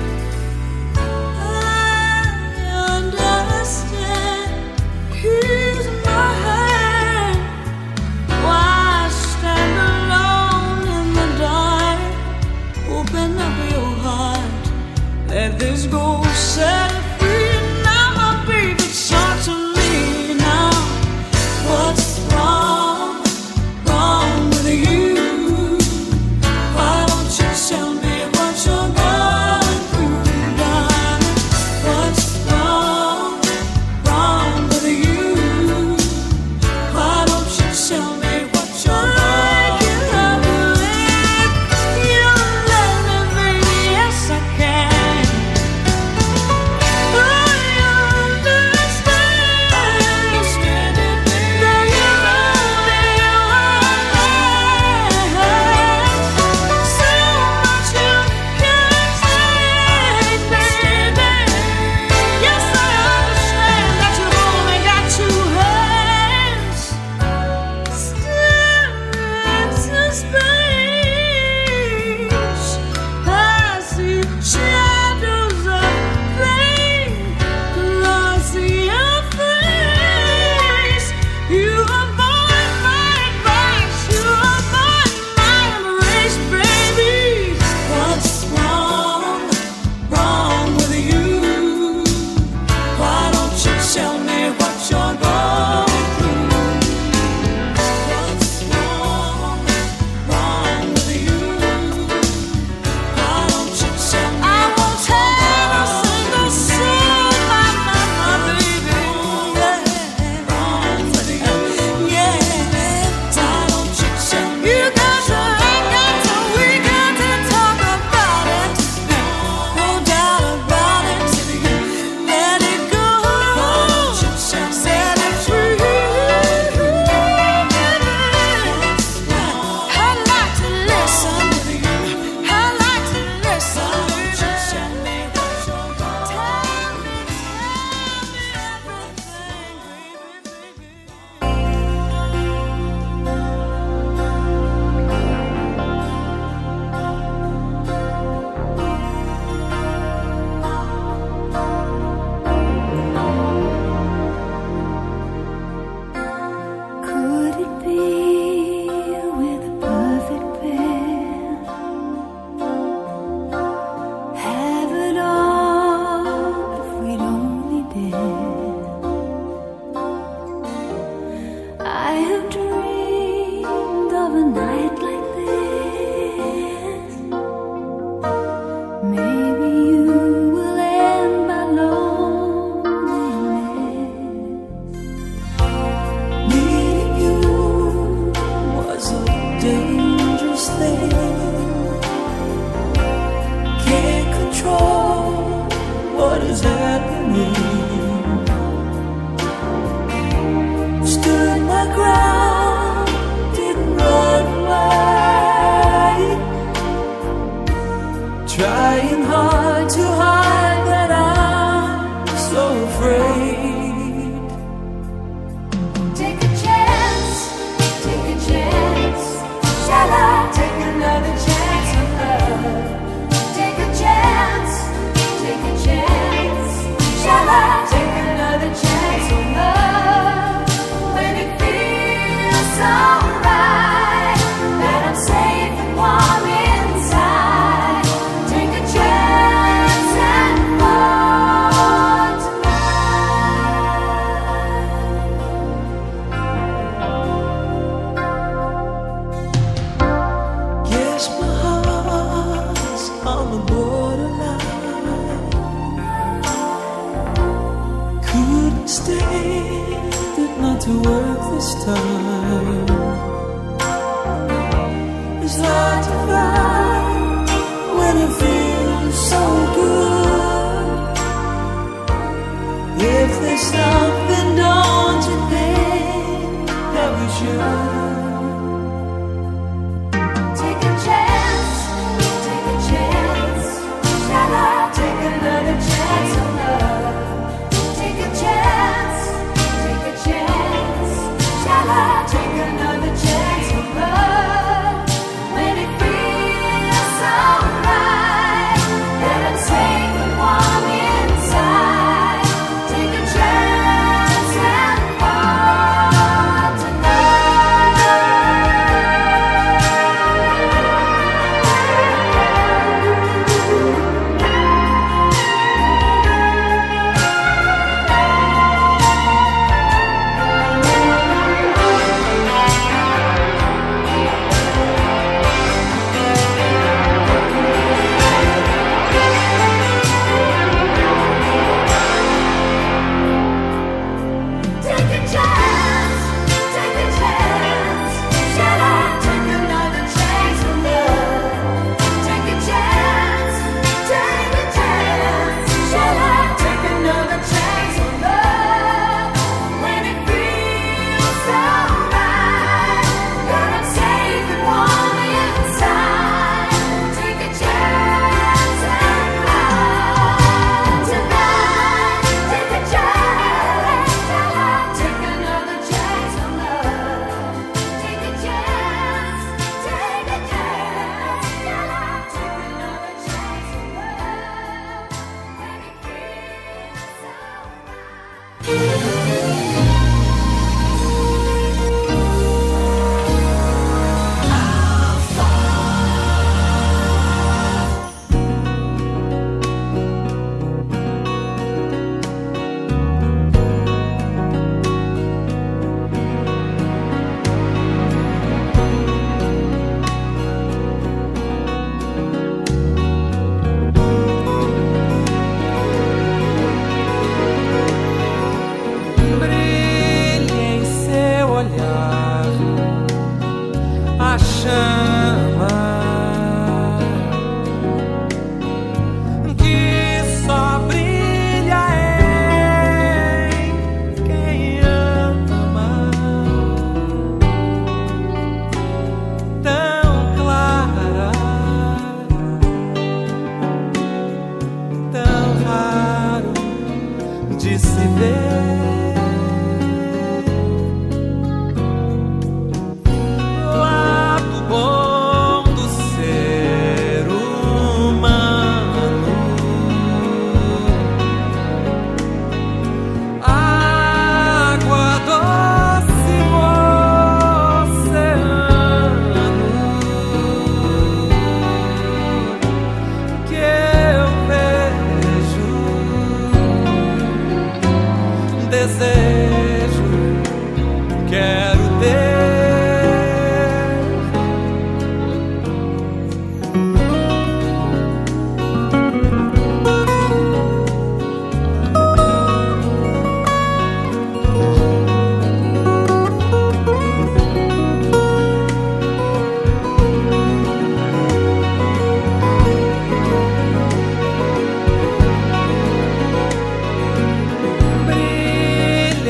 I understand. Here's my hand. Why stand alone in the dark? Open up your heart. Let this go, set it free. Now, my baby, talk to me now. What's wrong, wrong with you? Why don't you tell me what you're going through, darling? What's wrong, wrong with you? Why don't you tell me what you're like? Love you if you love me, baby, yes I can. trying hard to hide that I'm so afraid. Take a chance, take a chance. Shall I take another chance on love? Take a chance, take a chance. Shall I take another chance on love? When it feels so right that I'm safe and warm inside. Take a chance and fall tonight. Guess my heart's on the borderline. Couldn't stand it not to work this time. It's hard to find when it feels so good. If there's something don't you think that we should Take a chance, take a chance. Shall I take another chance on love? Take a chance, take a chance. Shall I take another chance on love? When it feels so right that I'm safe and warm inside. Take a chance and fall tonight. Take a chance, take a chance. Shall I take another chance on love? Take a chance, take a chance. Shall I take another chance on love? When it feels so right that I'm safe and warm inside. Take a chance and fall tonight. Take a chance. Shall I take another chance on love? Take a chance, take a chance. Shall I take another chance on love? When it feels so brilha em seu olhar a chama que só brilha em quem ama, tão clara, tão raro de se ver. Lado bom do ser humano, água doce no oceano, que eu vejo, desejo, quero ter. Brilha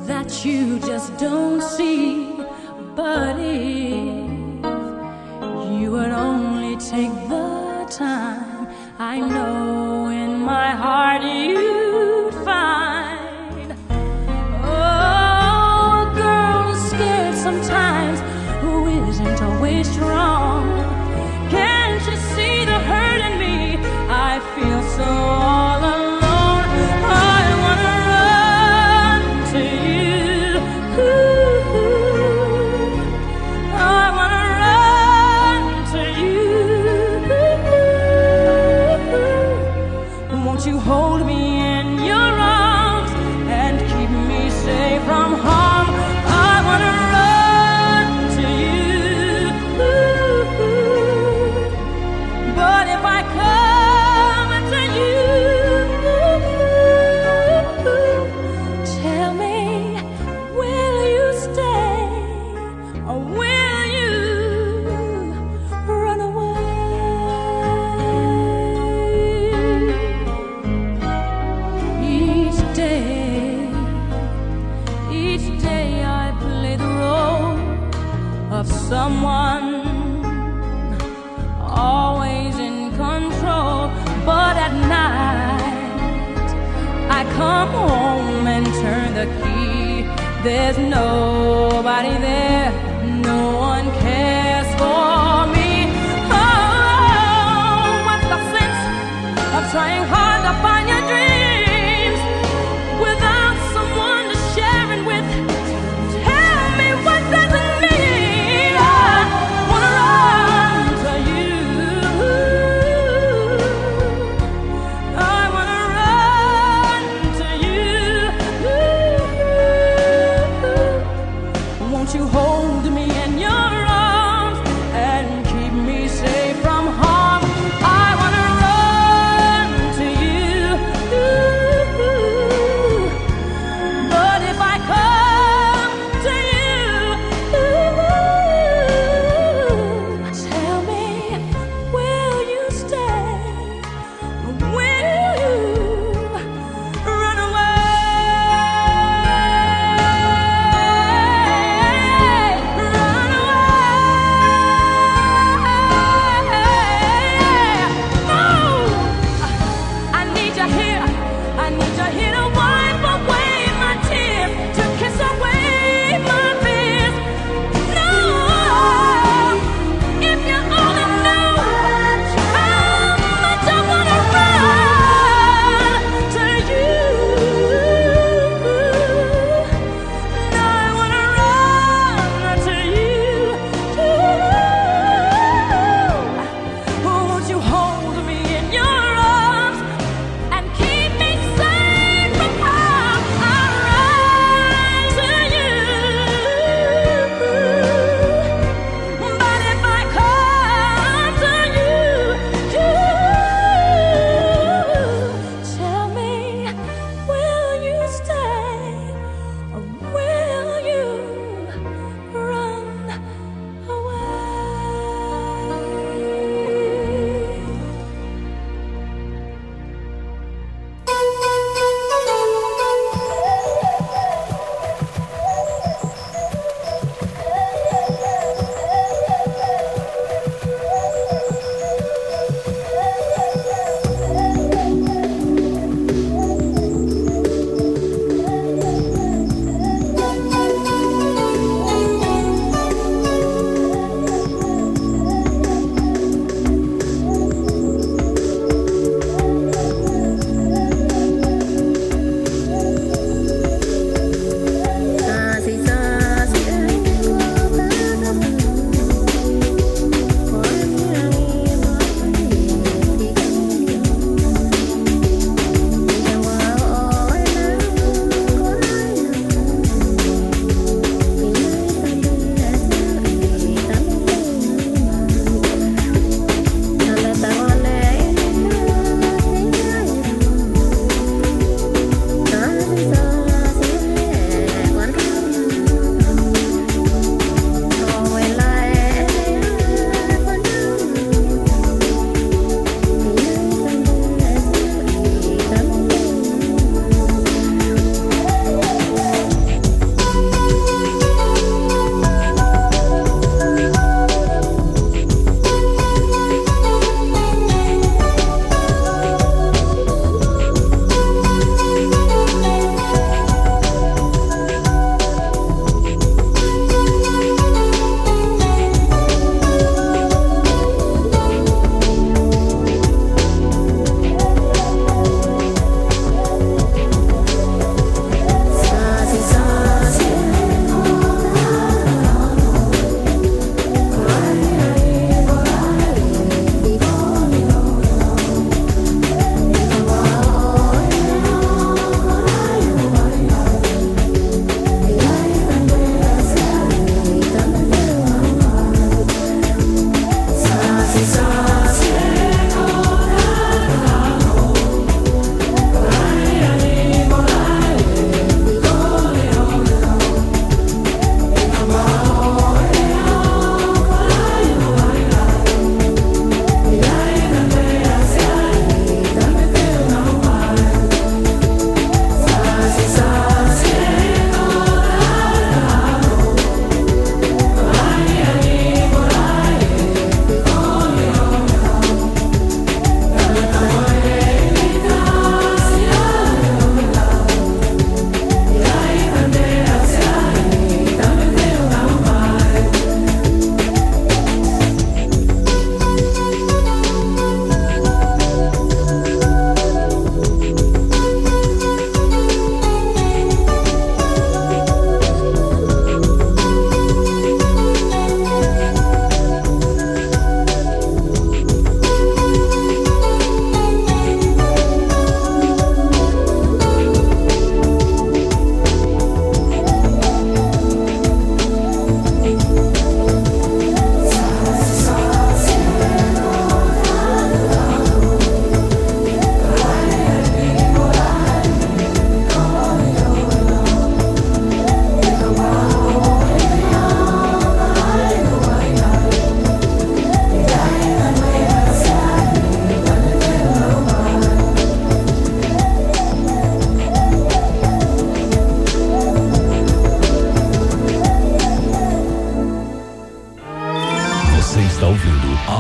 that you just don't see. But if you would only take the time, I know in my heart you'd find. Oh, a girl who's scared sometimes, who isn't always strong. Can't you see the hurt in me? I feel so all alone. I wanna run to you. Ooh, I wanna run to you. Won't you hold me in your arms and keep me safe from harm? I wanna run to you. But if I come to you, tell me, will you stay or will you run away? Each day, each day I play the role of someone always in control. But at night I come home and turn the key. There's nobody there, no one cares for me. Oh, what's the sense of trying hard to find your dreams without someone to share it with? Tell me, what does it mean? I wanna run to you. I wanna run to you. Won't you hold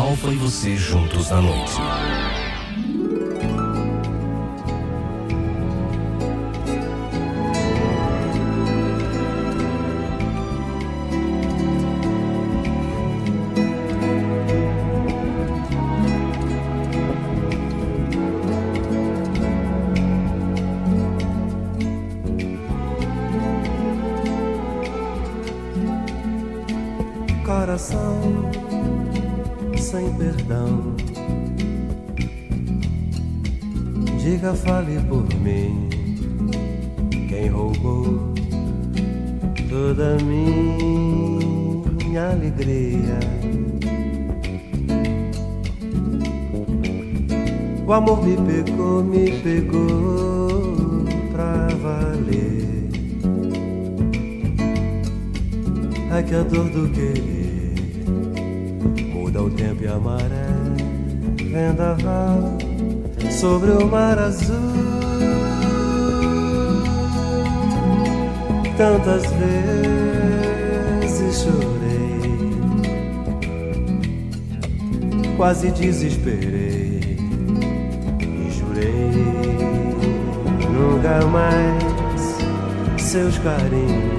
Alfa e você juntos na noite. Coração sem perdão, diga, fale por mim, quem roubou toda minha alegria. O amor me pegou, me pegou pra valer. É que a dor do querer muda o tempo e a maré, vendaval sobre o mar azul. Tantas vezes chorei, quase desesperei e jurei nunca mais seus carinhos.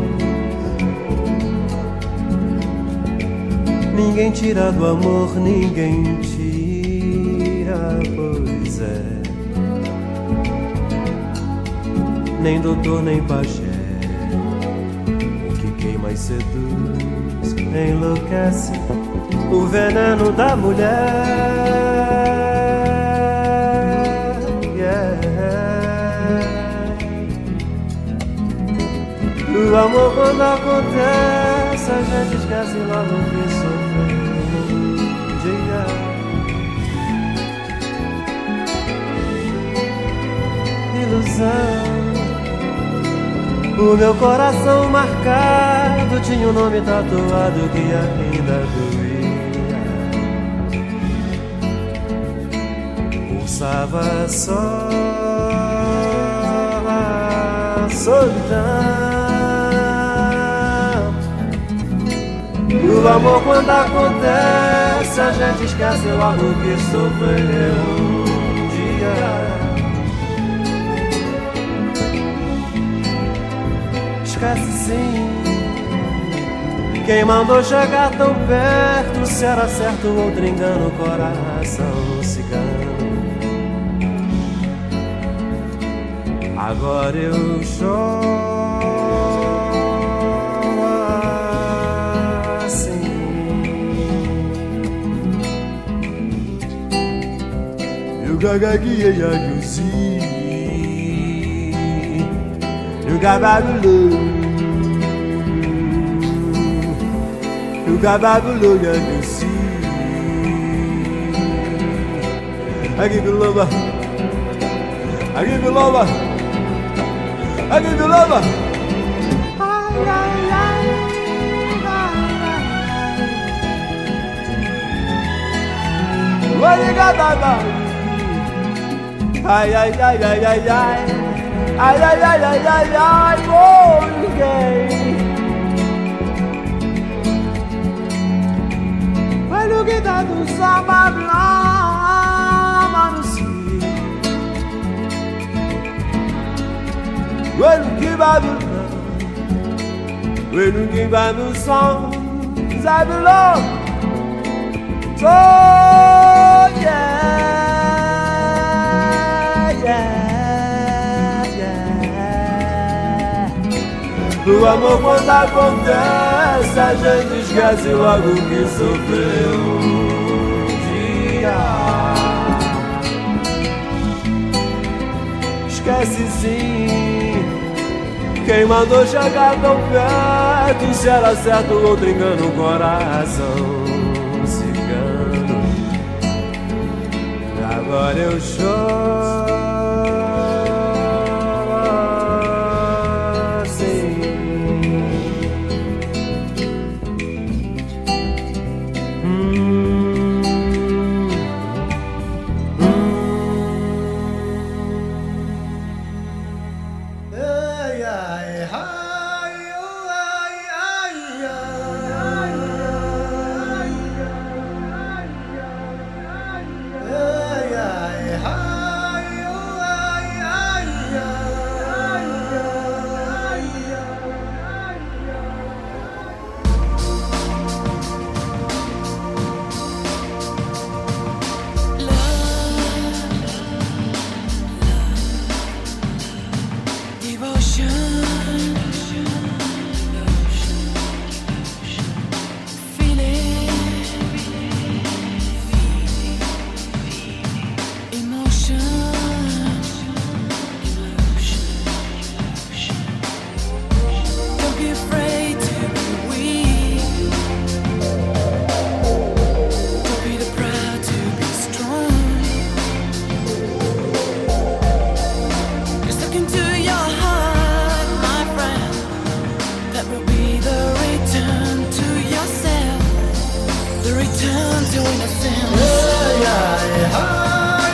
Ninguém tira do amor, ninguém tira, pois é. Nem doutor, nem pajé. O que queima e seduz, enlouquece o veneno da mulher. Yeah. O amor quando acontece, a gente esquece logo que sofreu. Ilusão. O meu coração marcado tinha um nome tatuado que ainda doía. Pulsava só a solidão. O amor quando acontece, a gente esquece logo que sofreu um dia. Esquece sim, quem mandou chegar tão perto, se era certo ou outro engano, coração cigano. Agora eu choro assim. Eu gagaguia e aguzi, eu gagagulo. You got Babylon, you see. I give you love, I give you love, I give you love. What you got, Baba? Ay, ay, ay, ay, ay, ay, ay, ay, ay, ay, ay, ay, oh, okay. O que dá do samba blanc no cielo, o que vai no o que vai no som, sabe lá, so yeah, yeah, yeah. O amor quando acontece, a gente esquece logo que sofreu um dia. Esquece sim, quem mandou chegar tão perto, se era certo ou outro engano, o coração cigano. Agora eu choro. afraid to be weak. Don't be too proud to be strong. Just look into your heart, my friend. That will be the return to yourself, the return to innocence. Yeah, yeah, yeah.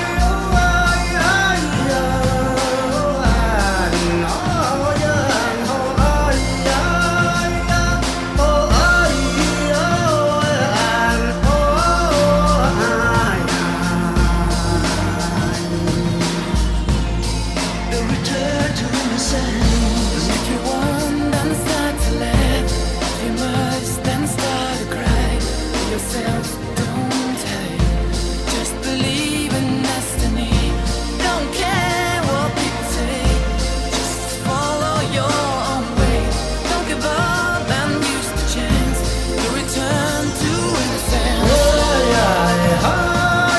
Don't hate, just believe in destiny. Don't care what people say, just follow your own way. Don't give up and use the chance to return to innocence. Oh, yeah, yeah.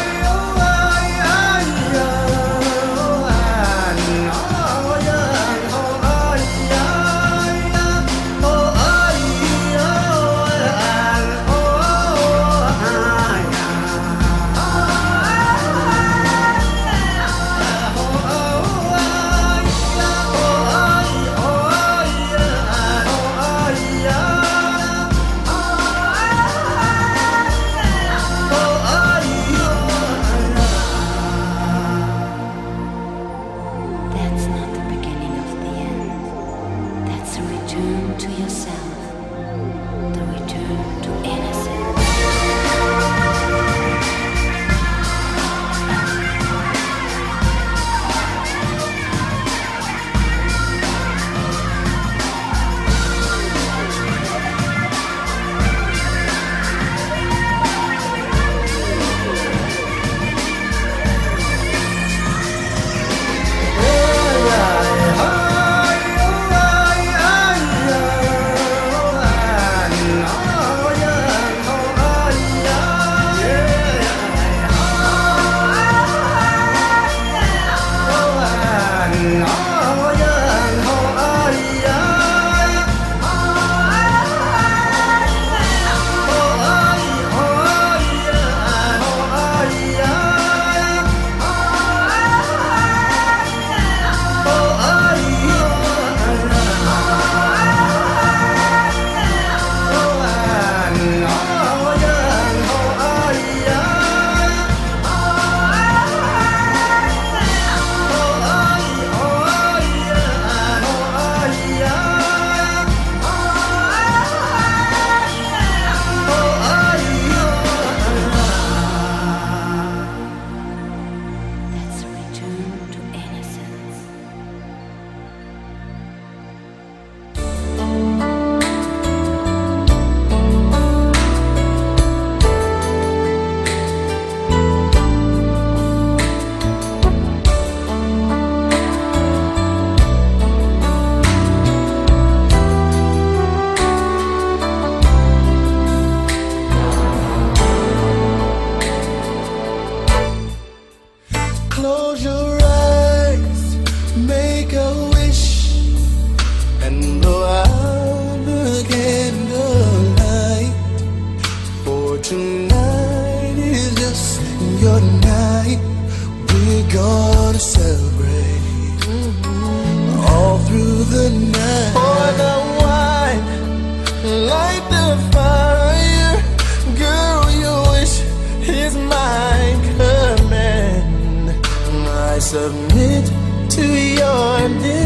Submit to your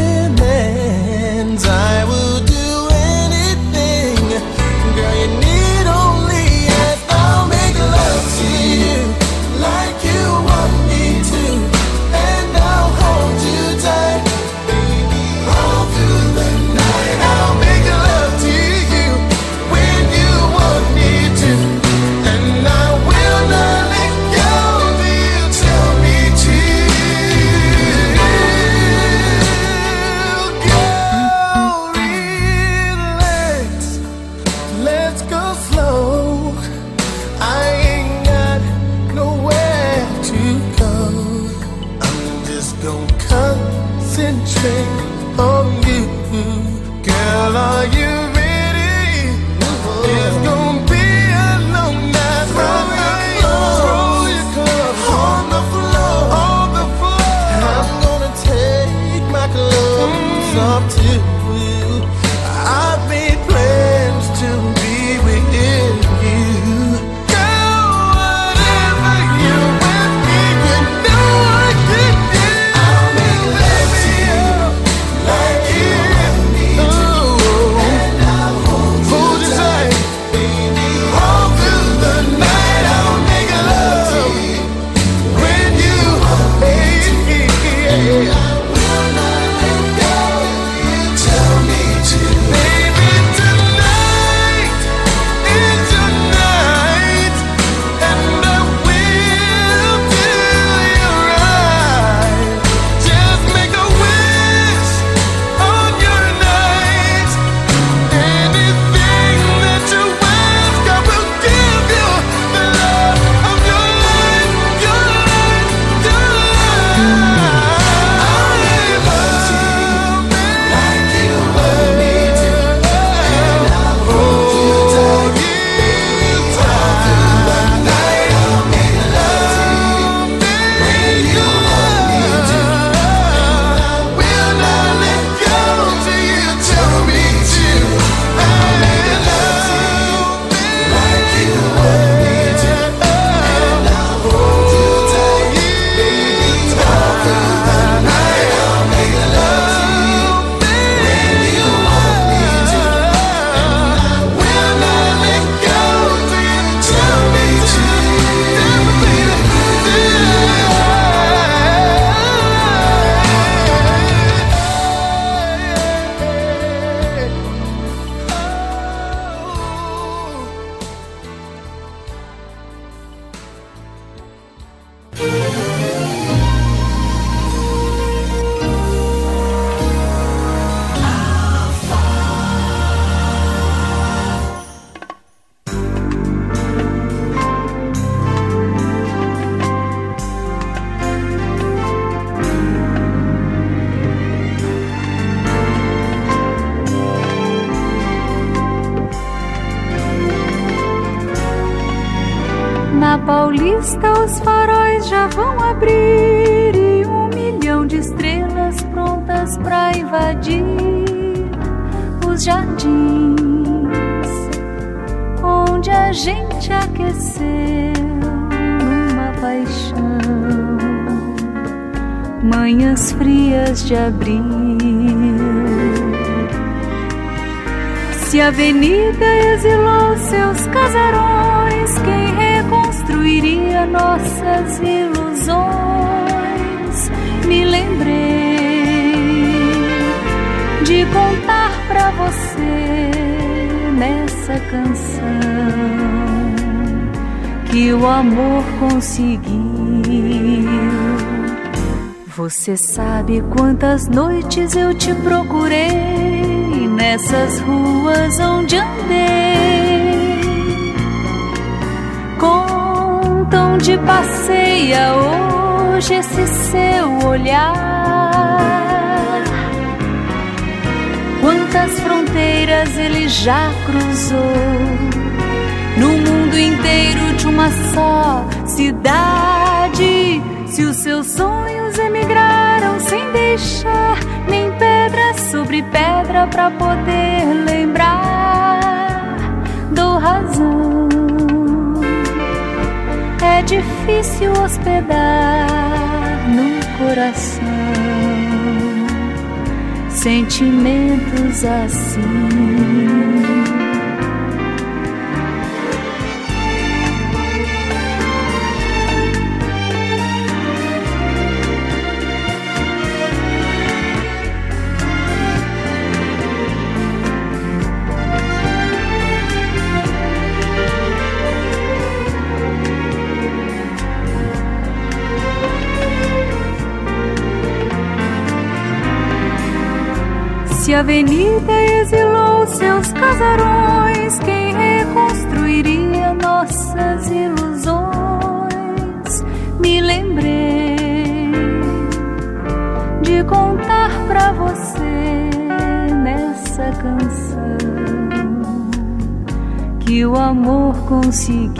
demands. I will do anything, girl. You need only ask. I'll make love to you like you want me to, and I'll hold you tight, baby, all through the night. I'll make love to you when you want me to, and I will not let go till you tell me to. Paulista os faróis já vão abrir e um milhão de estrelas prontas pra invadir os jardins onde a gente aqueceu numa paixão. Manhãs frias de abril. Se a avenida exilou seus casarões, quem reconstruiria nossas ilusões? Me lembrei de contar pra você nessa canção que o amor conseguiu. Você sabe quantas noites eu te procurei nessas ruas onde andei. Contam de passeia hoje esse seu olhar. Quantas fronteiras ele já cruzou no mundo inteiro de uma só cidade. Se os seus sonhos emigraram sem deixar nem pedra sobre pedra pra poder lembrar, dou razão. É difícil hospedar no coração sentimentos assim. Se a avenida exilou seus casarões, quem reconstruiria nossas ilusões? Me lembrei de contar pra você nessa canção que o amor conseguiu.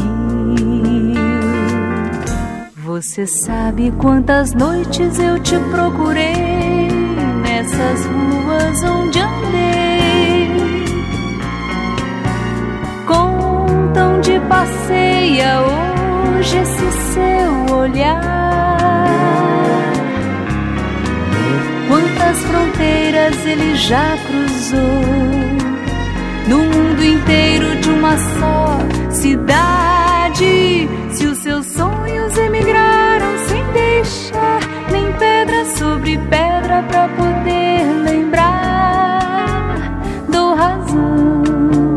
Você sabe quantas noites eu te procurei nessas ruas onde andei. Contam de passeia hoje esse seu olhar. Quantas fronteiras ele já cruzou no mundo inteiro de uma só cidade. Se os seus sonhos emigraram sem deixar nem pedra sobre pedra pra poder lembrar, dou razão.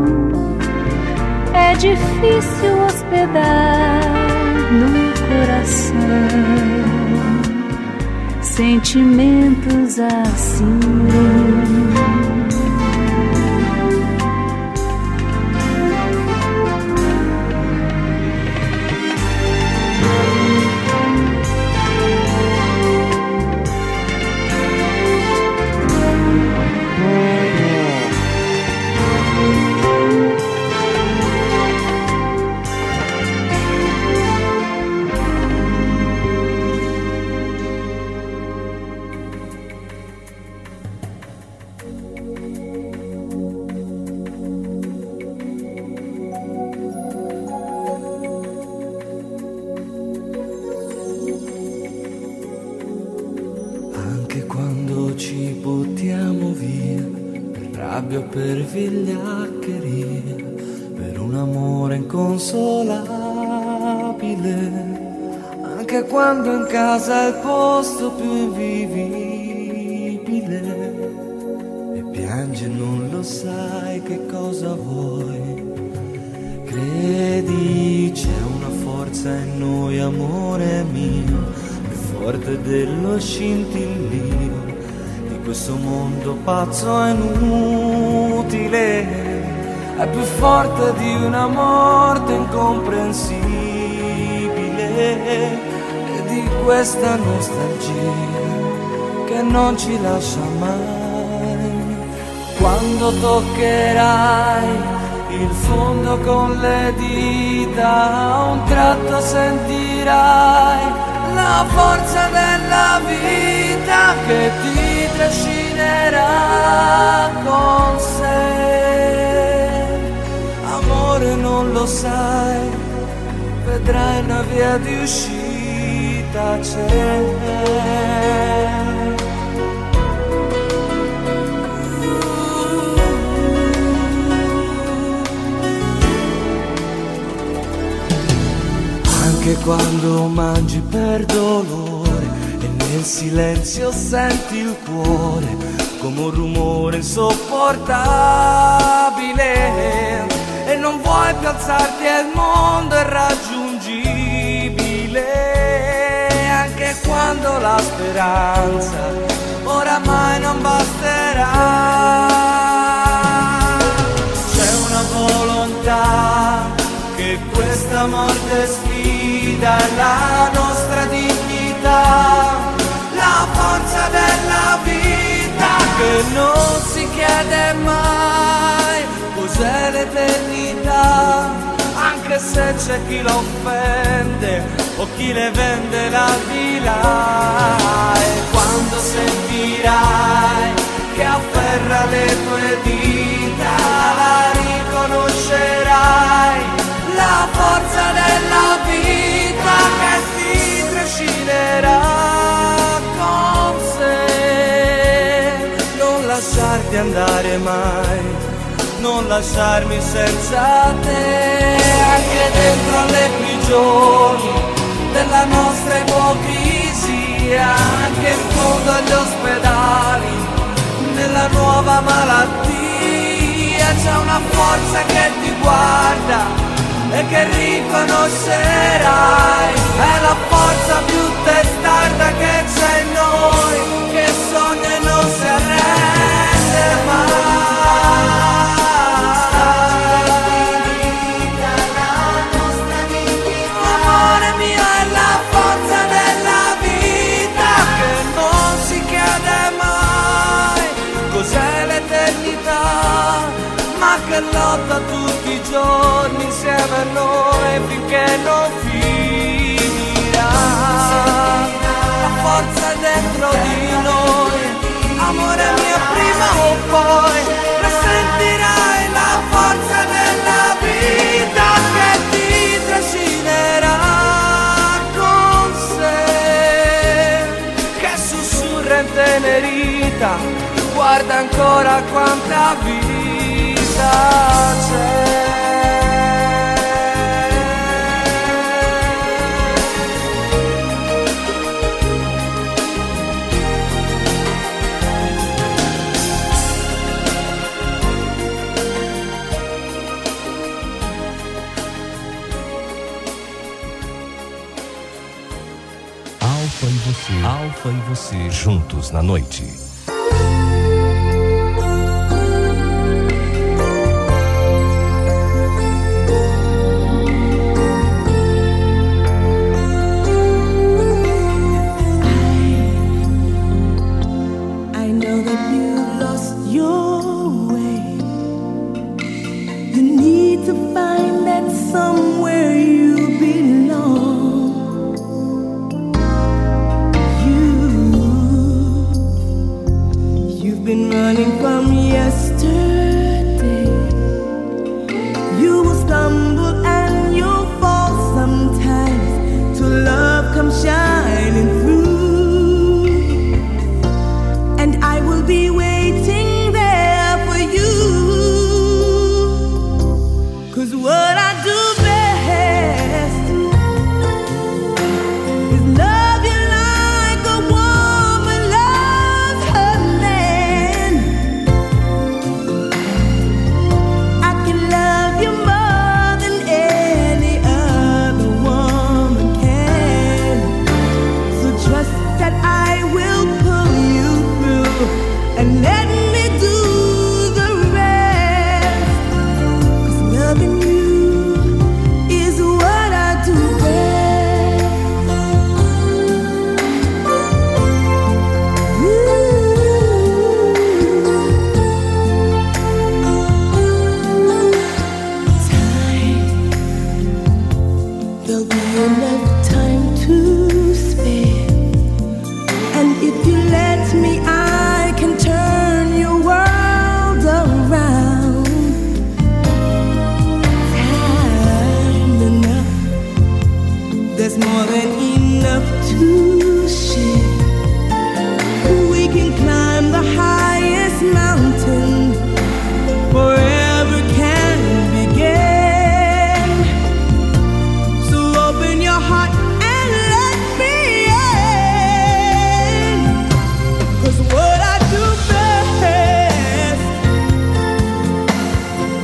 É difícil hospedar no coração sentimentos assim. Per vigliaccheria, per un amore inconsolabile, anche quando in casa è il posto più invivibile e piangi e non lo sai che cosa vuoi. Credi c'è una forza in noi, amore mio, più forte dello scintillio di questo mondo pazzo e inutile, è più forte di una morte incomprensibile e di questa nostalgia che non ci lascia mai. Quando toccherai il fondo con le dita, a un tratto sentirai la forza della vita che ti trascinerà con sé. Amore, non lo sai, vedrai una via di uscita c'è. Anche quando mangi per dolore e nel silenzio senti il cuore come un rumore insopportabile e non vuoi più alzarti e il mondo è raggiungibile. Anche quando la speranza oramai non basterà, c'è una volontà che questa morte sfida la nostra dignità, la forza della vita che non si chiede mai cos'è l'eternità, anche se c'è chi la offende o chi le vende la vila. E quando sentirai che afferra le tue dita, la riconoscerai la forza della vita che ti trascinerà con sé. Non lasciarti andare mai, non lasciarmi senza te, anche dentro alle prigioni della nostra ipocrisia, anche in fondo agli ospedali, nella nuova malattia, c'è una forza che ti guarda e che riconoscerai, è la forza più testarda che c'è in noi, che sogna e non si arrende mai. Amore mio, è la forza della vita che non si chiede mai cos'è l'eternità, ma che lotta tutti i giorni insieme a noi finché non finirà. La forza è dentro di noi, amore mio, prima o poi la sentirai, la forza della vita che ti trascinerà con sé, che sussurra intenerita, guarda ancora quanta vita c'è. Alfa e você, Alfa e você juntos na noite. Somewhere you belong, you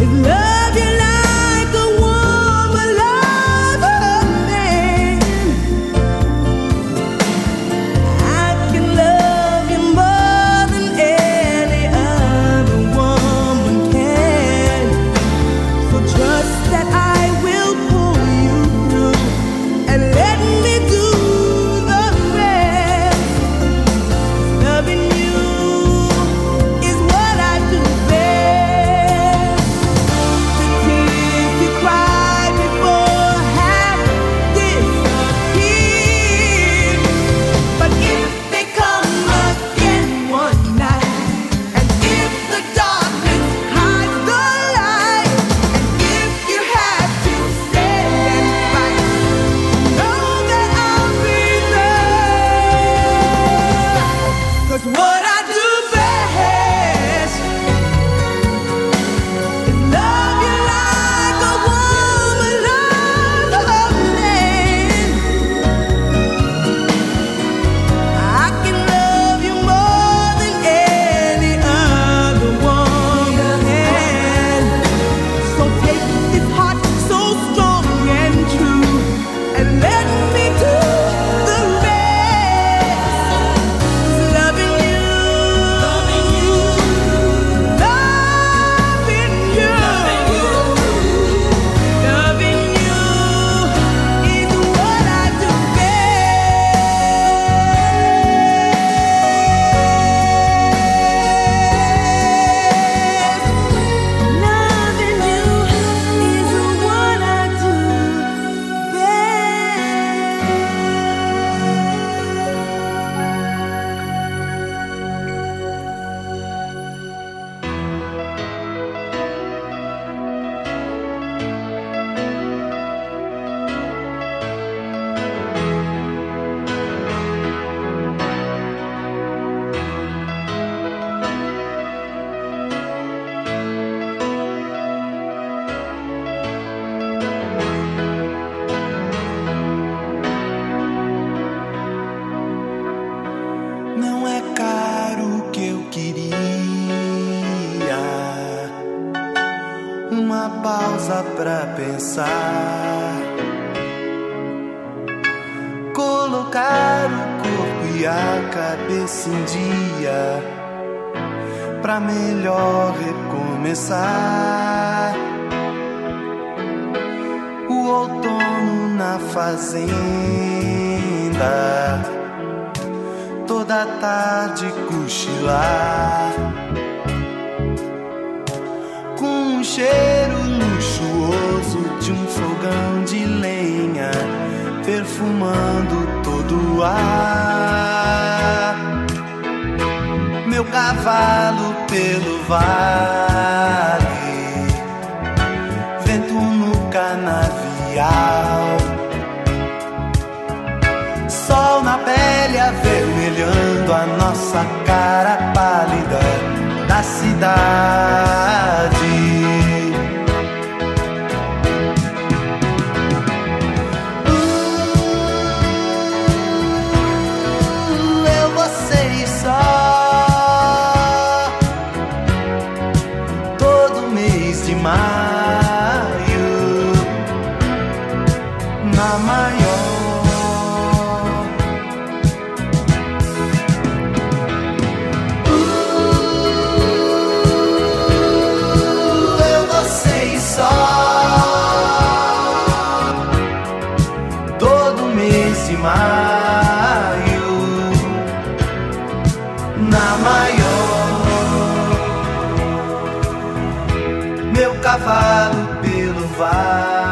pausa pra pensar, colocar o corpo e a cabeça em dia, pra melhor recomeçar. O outono na fazenda, toda tarde cochilar, com um cheiro luxuoso de um fogão de lenha, perfumando todo o ar. Meu cavalo pelo vale, vento no canavial, sol na pele avermelhando a nossa cara pálida da cidade. Uh, eu, você e só, todo mês de maio, na maior. Maio, na maior, meu cavalo pelo vale.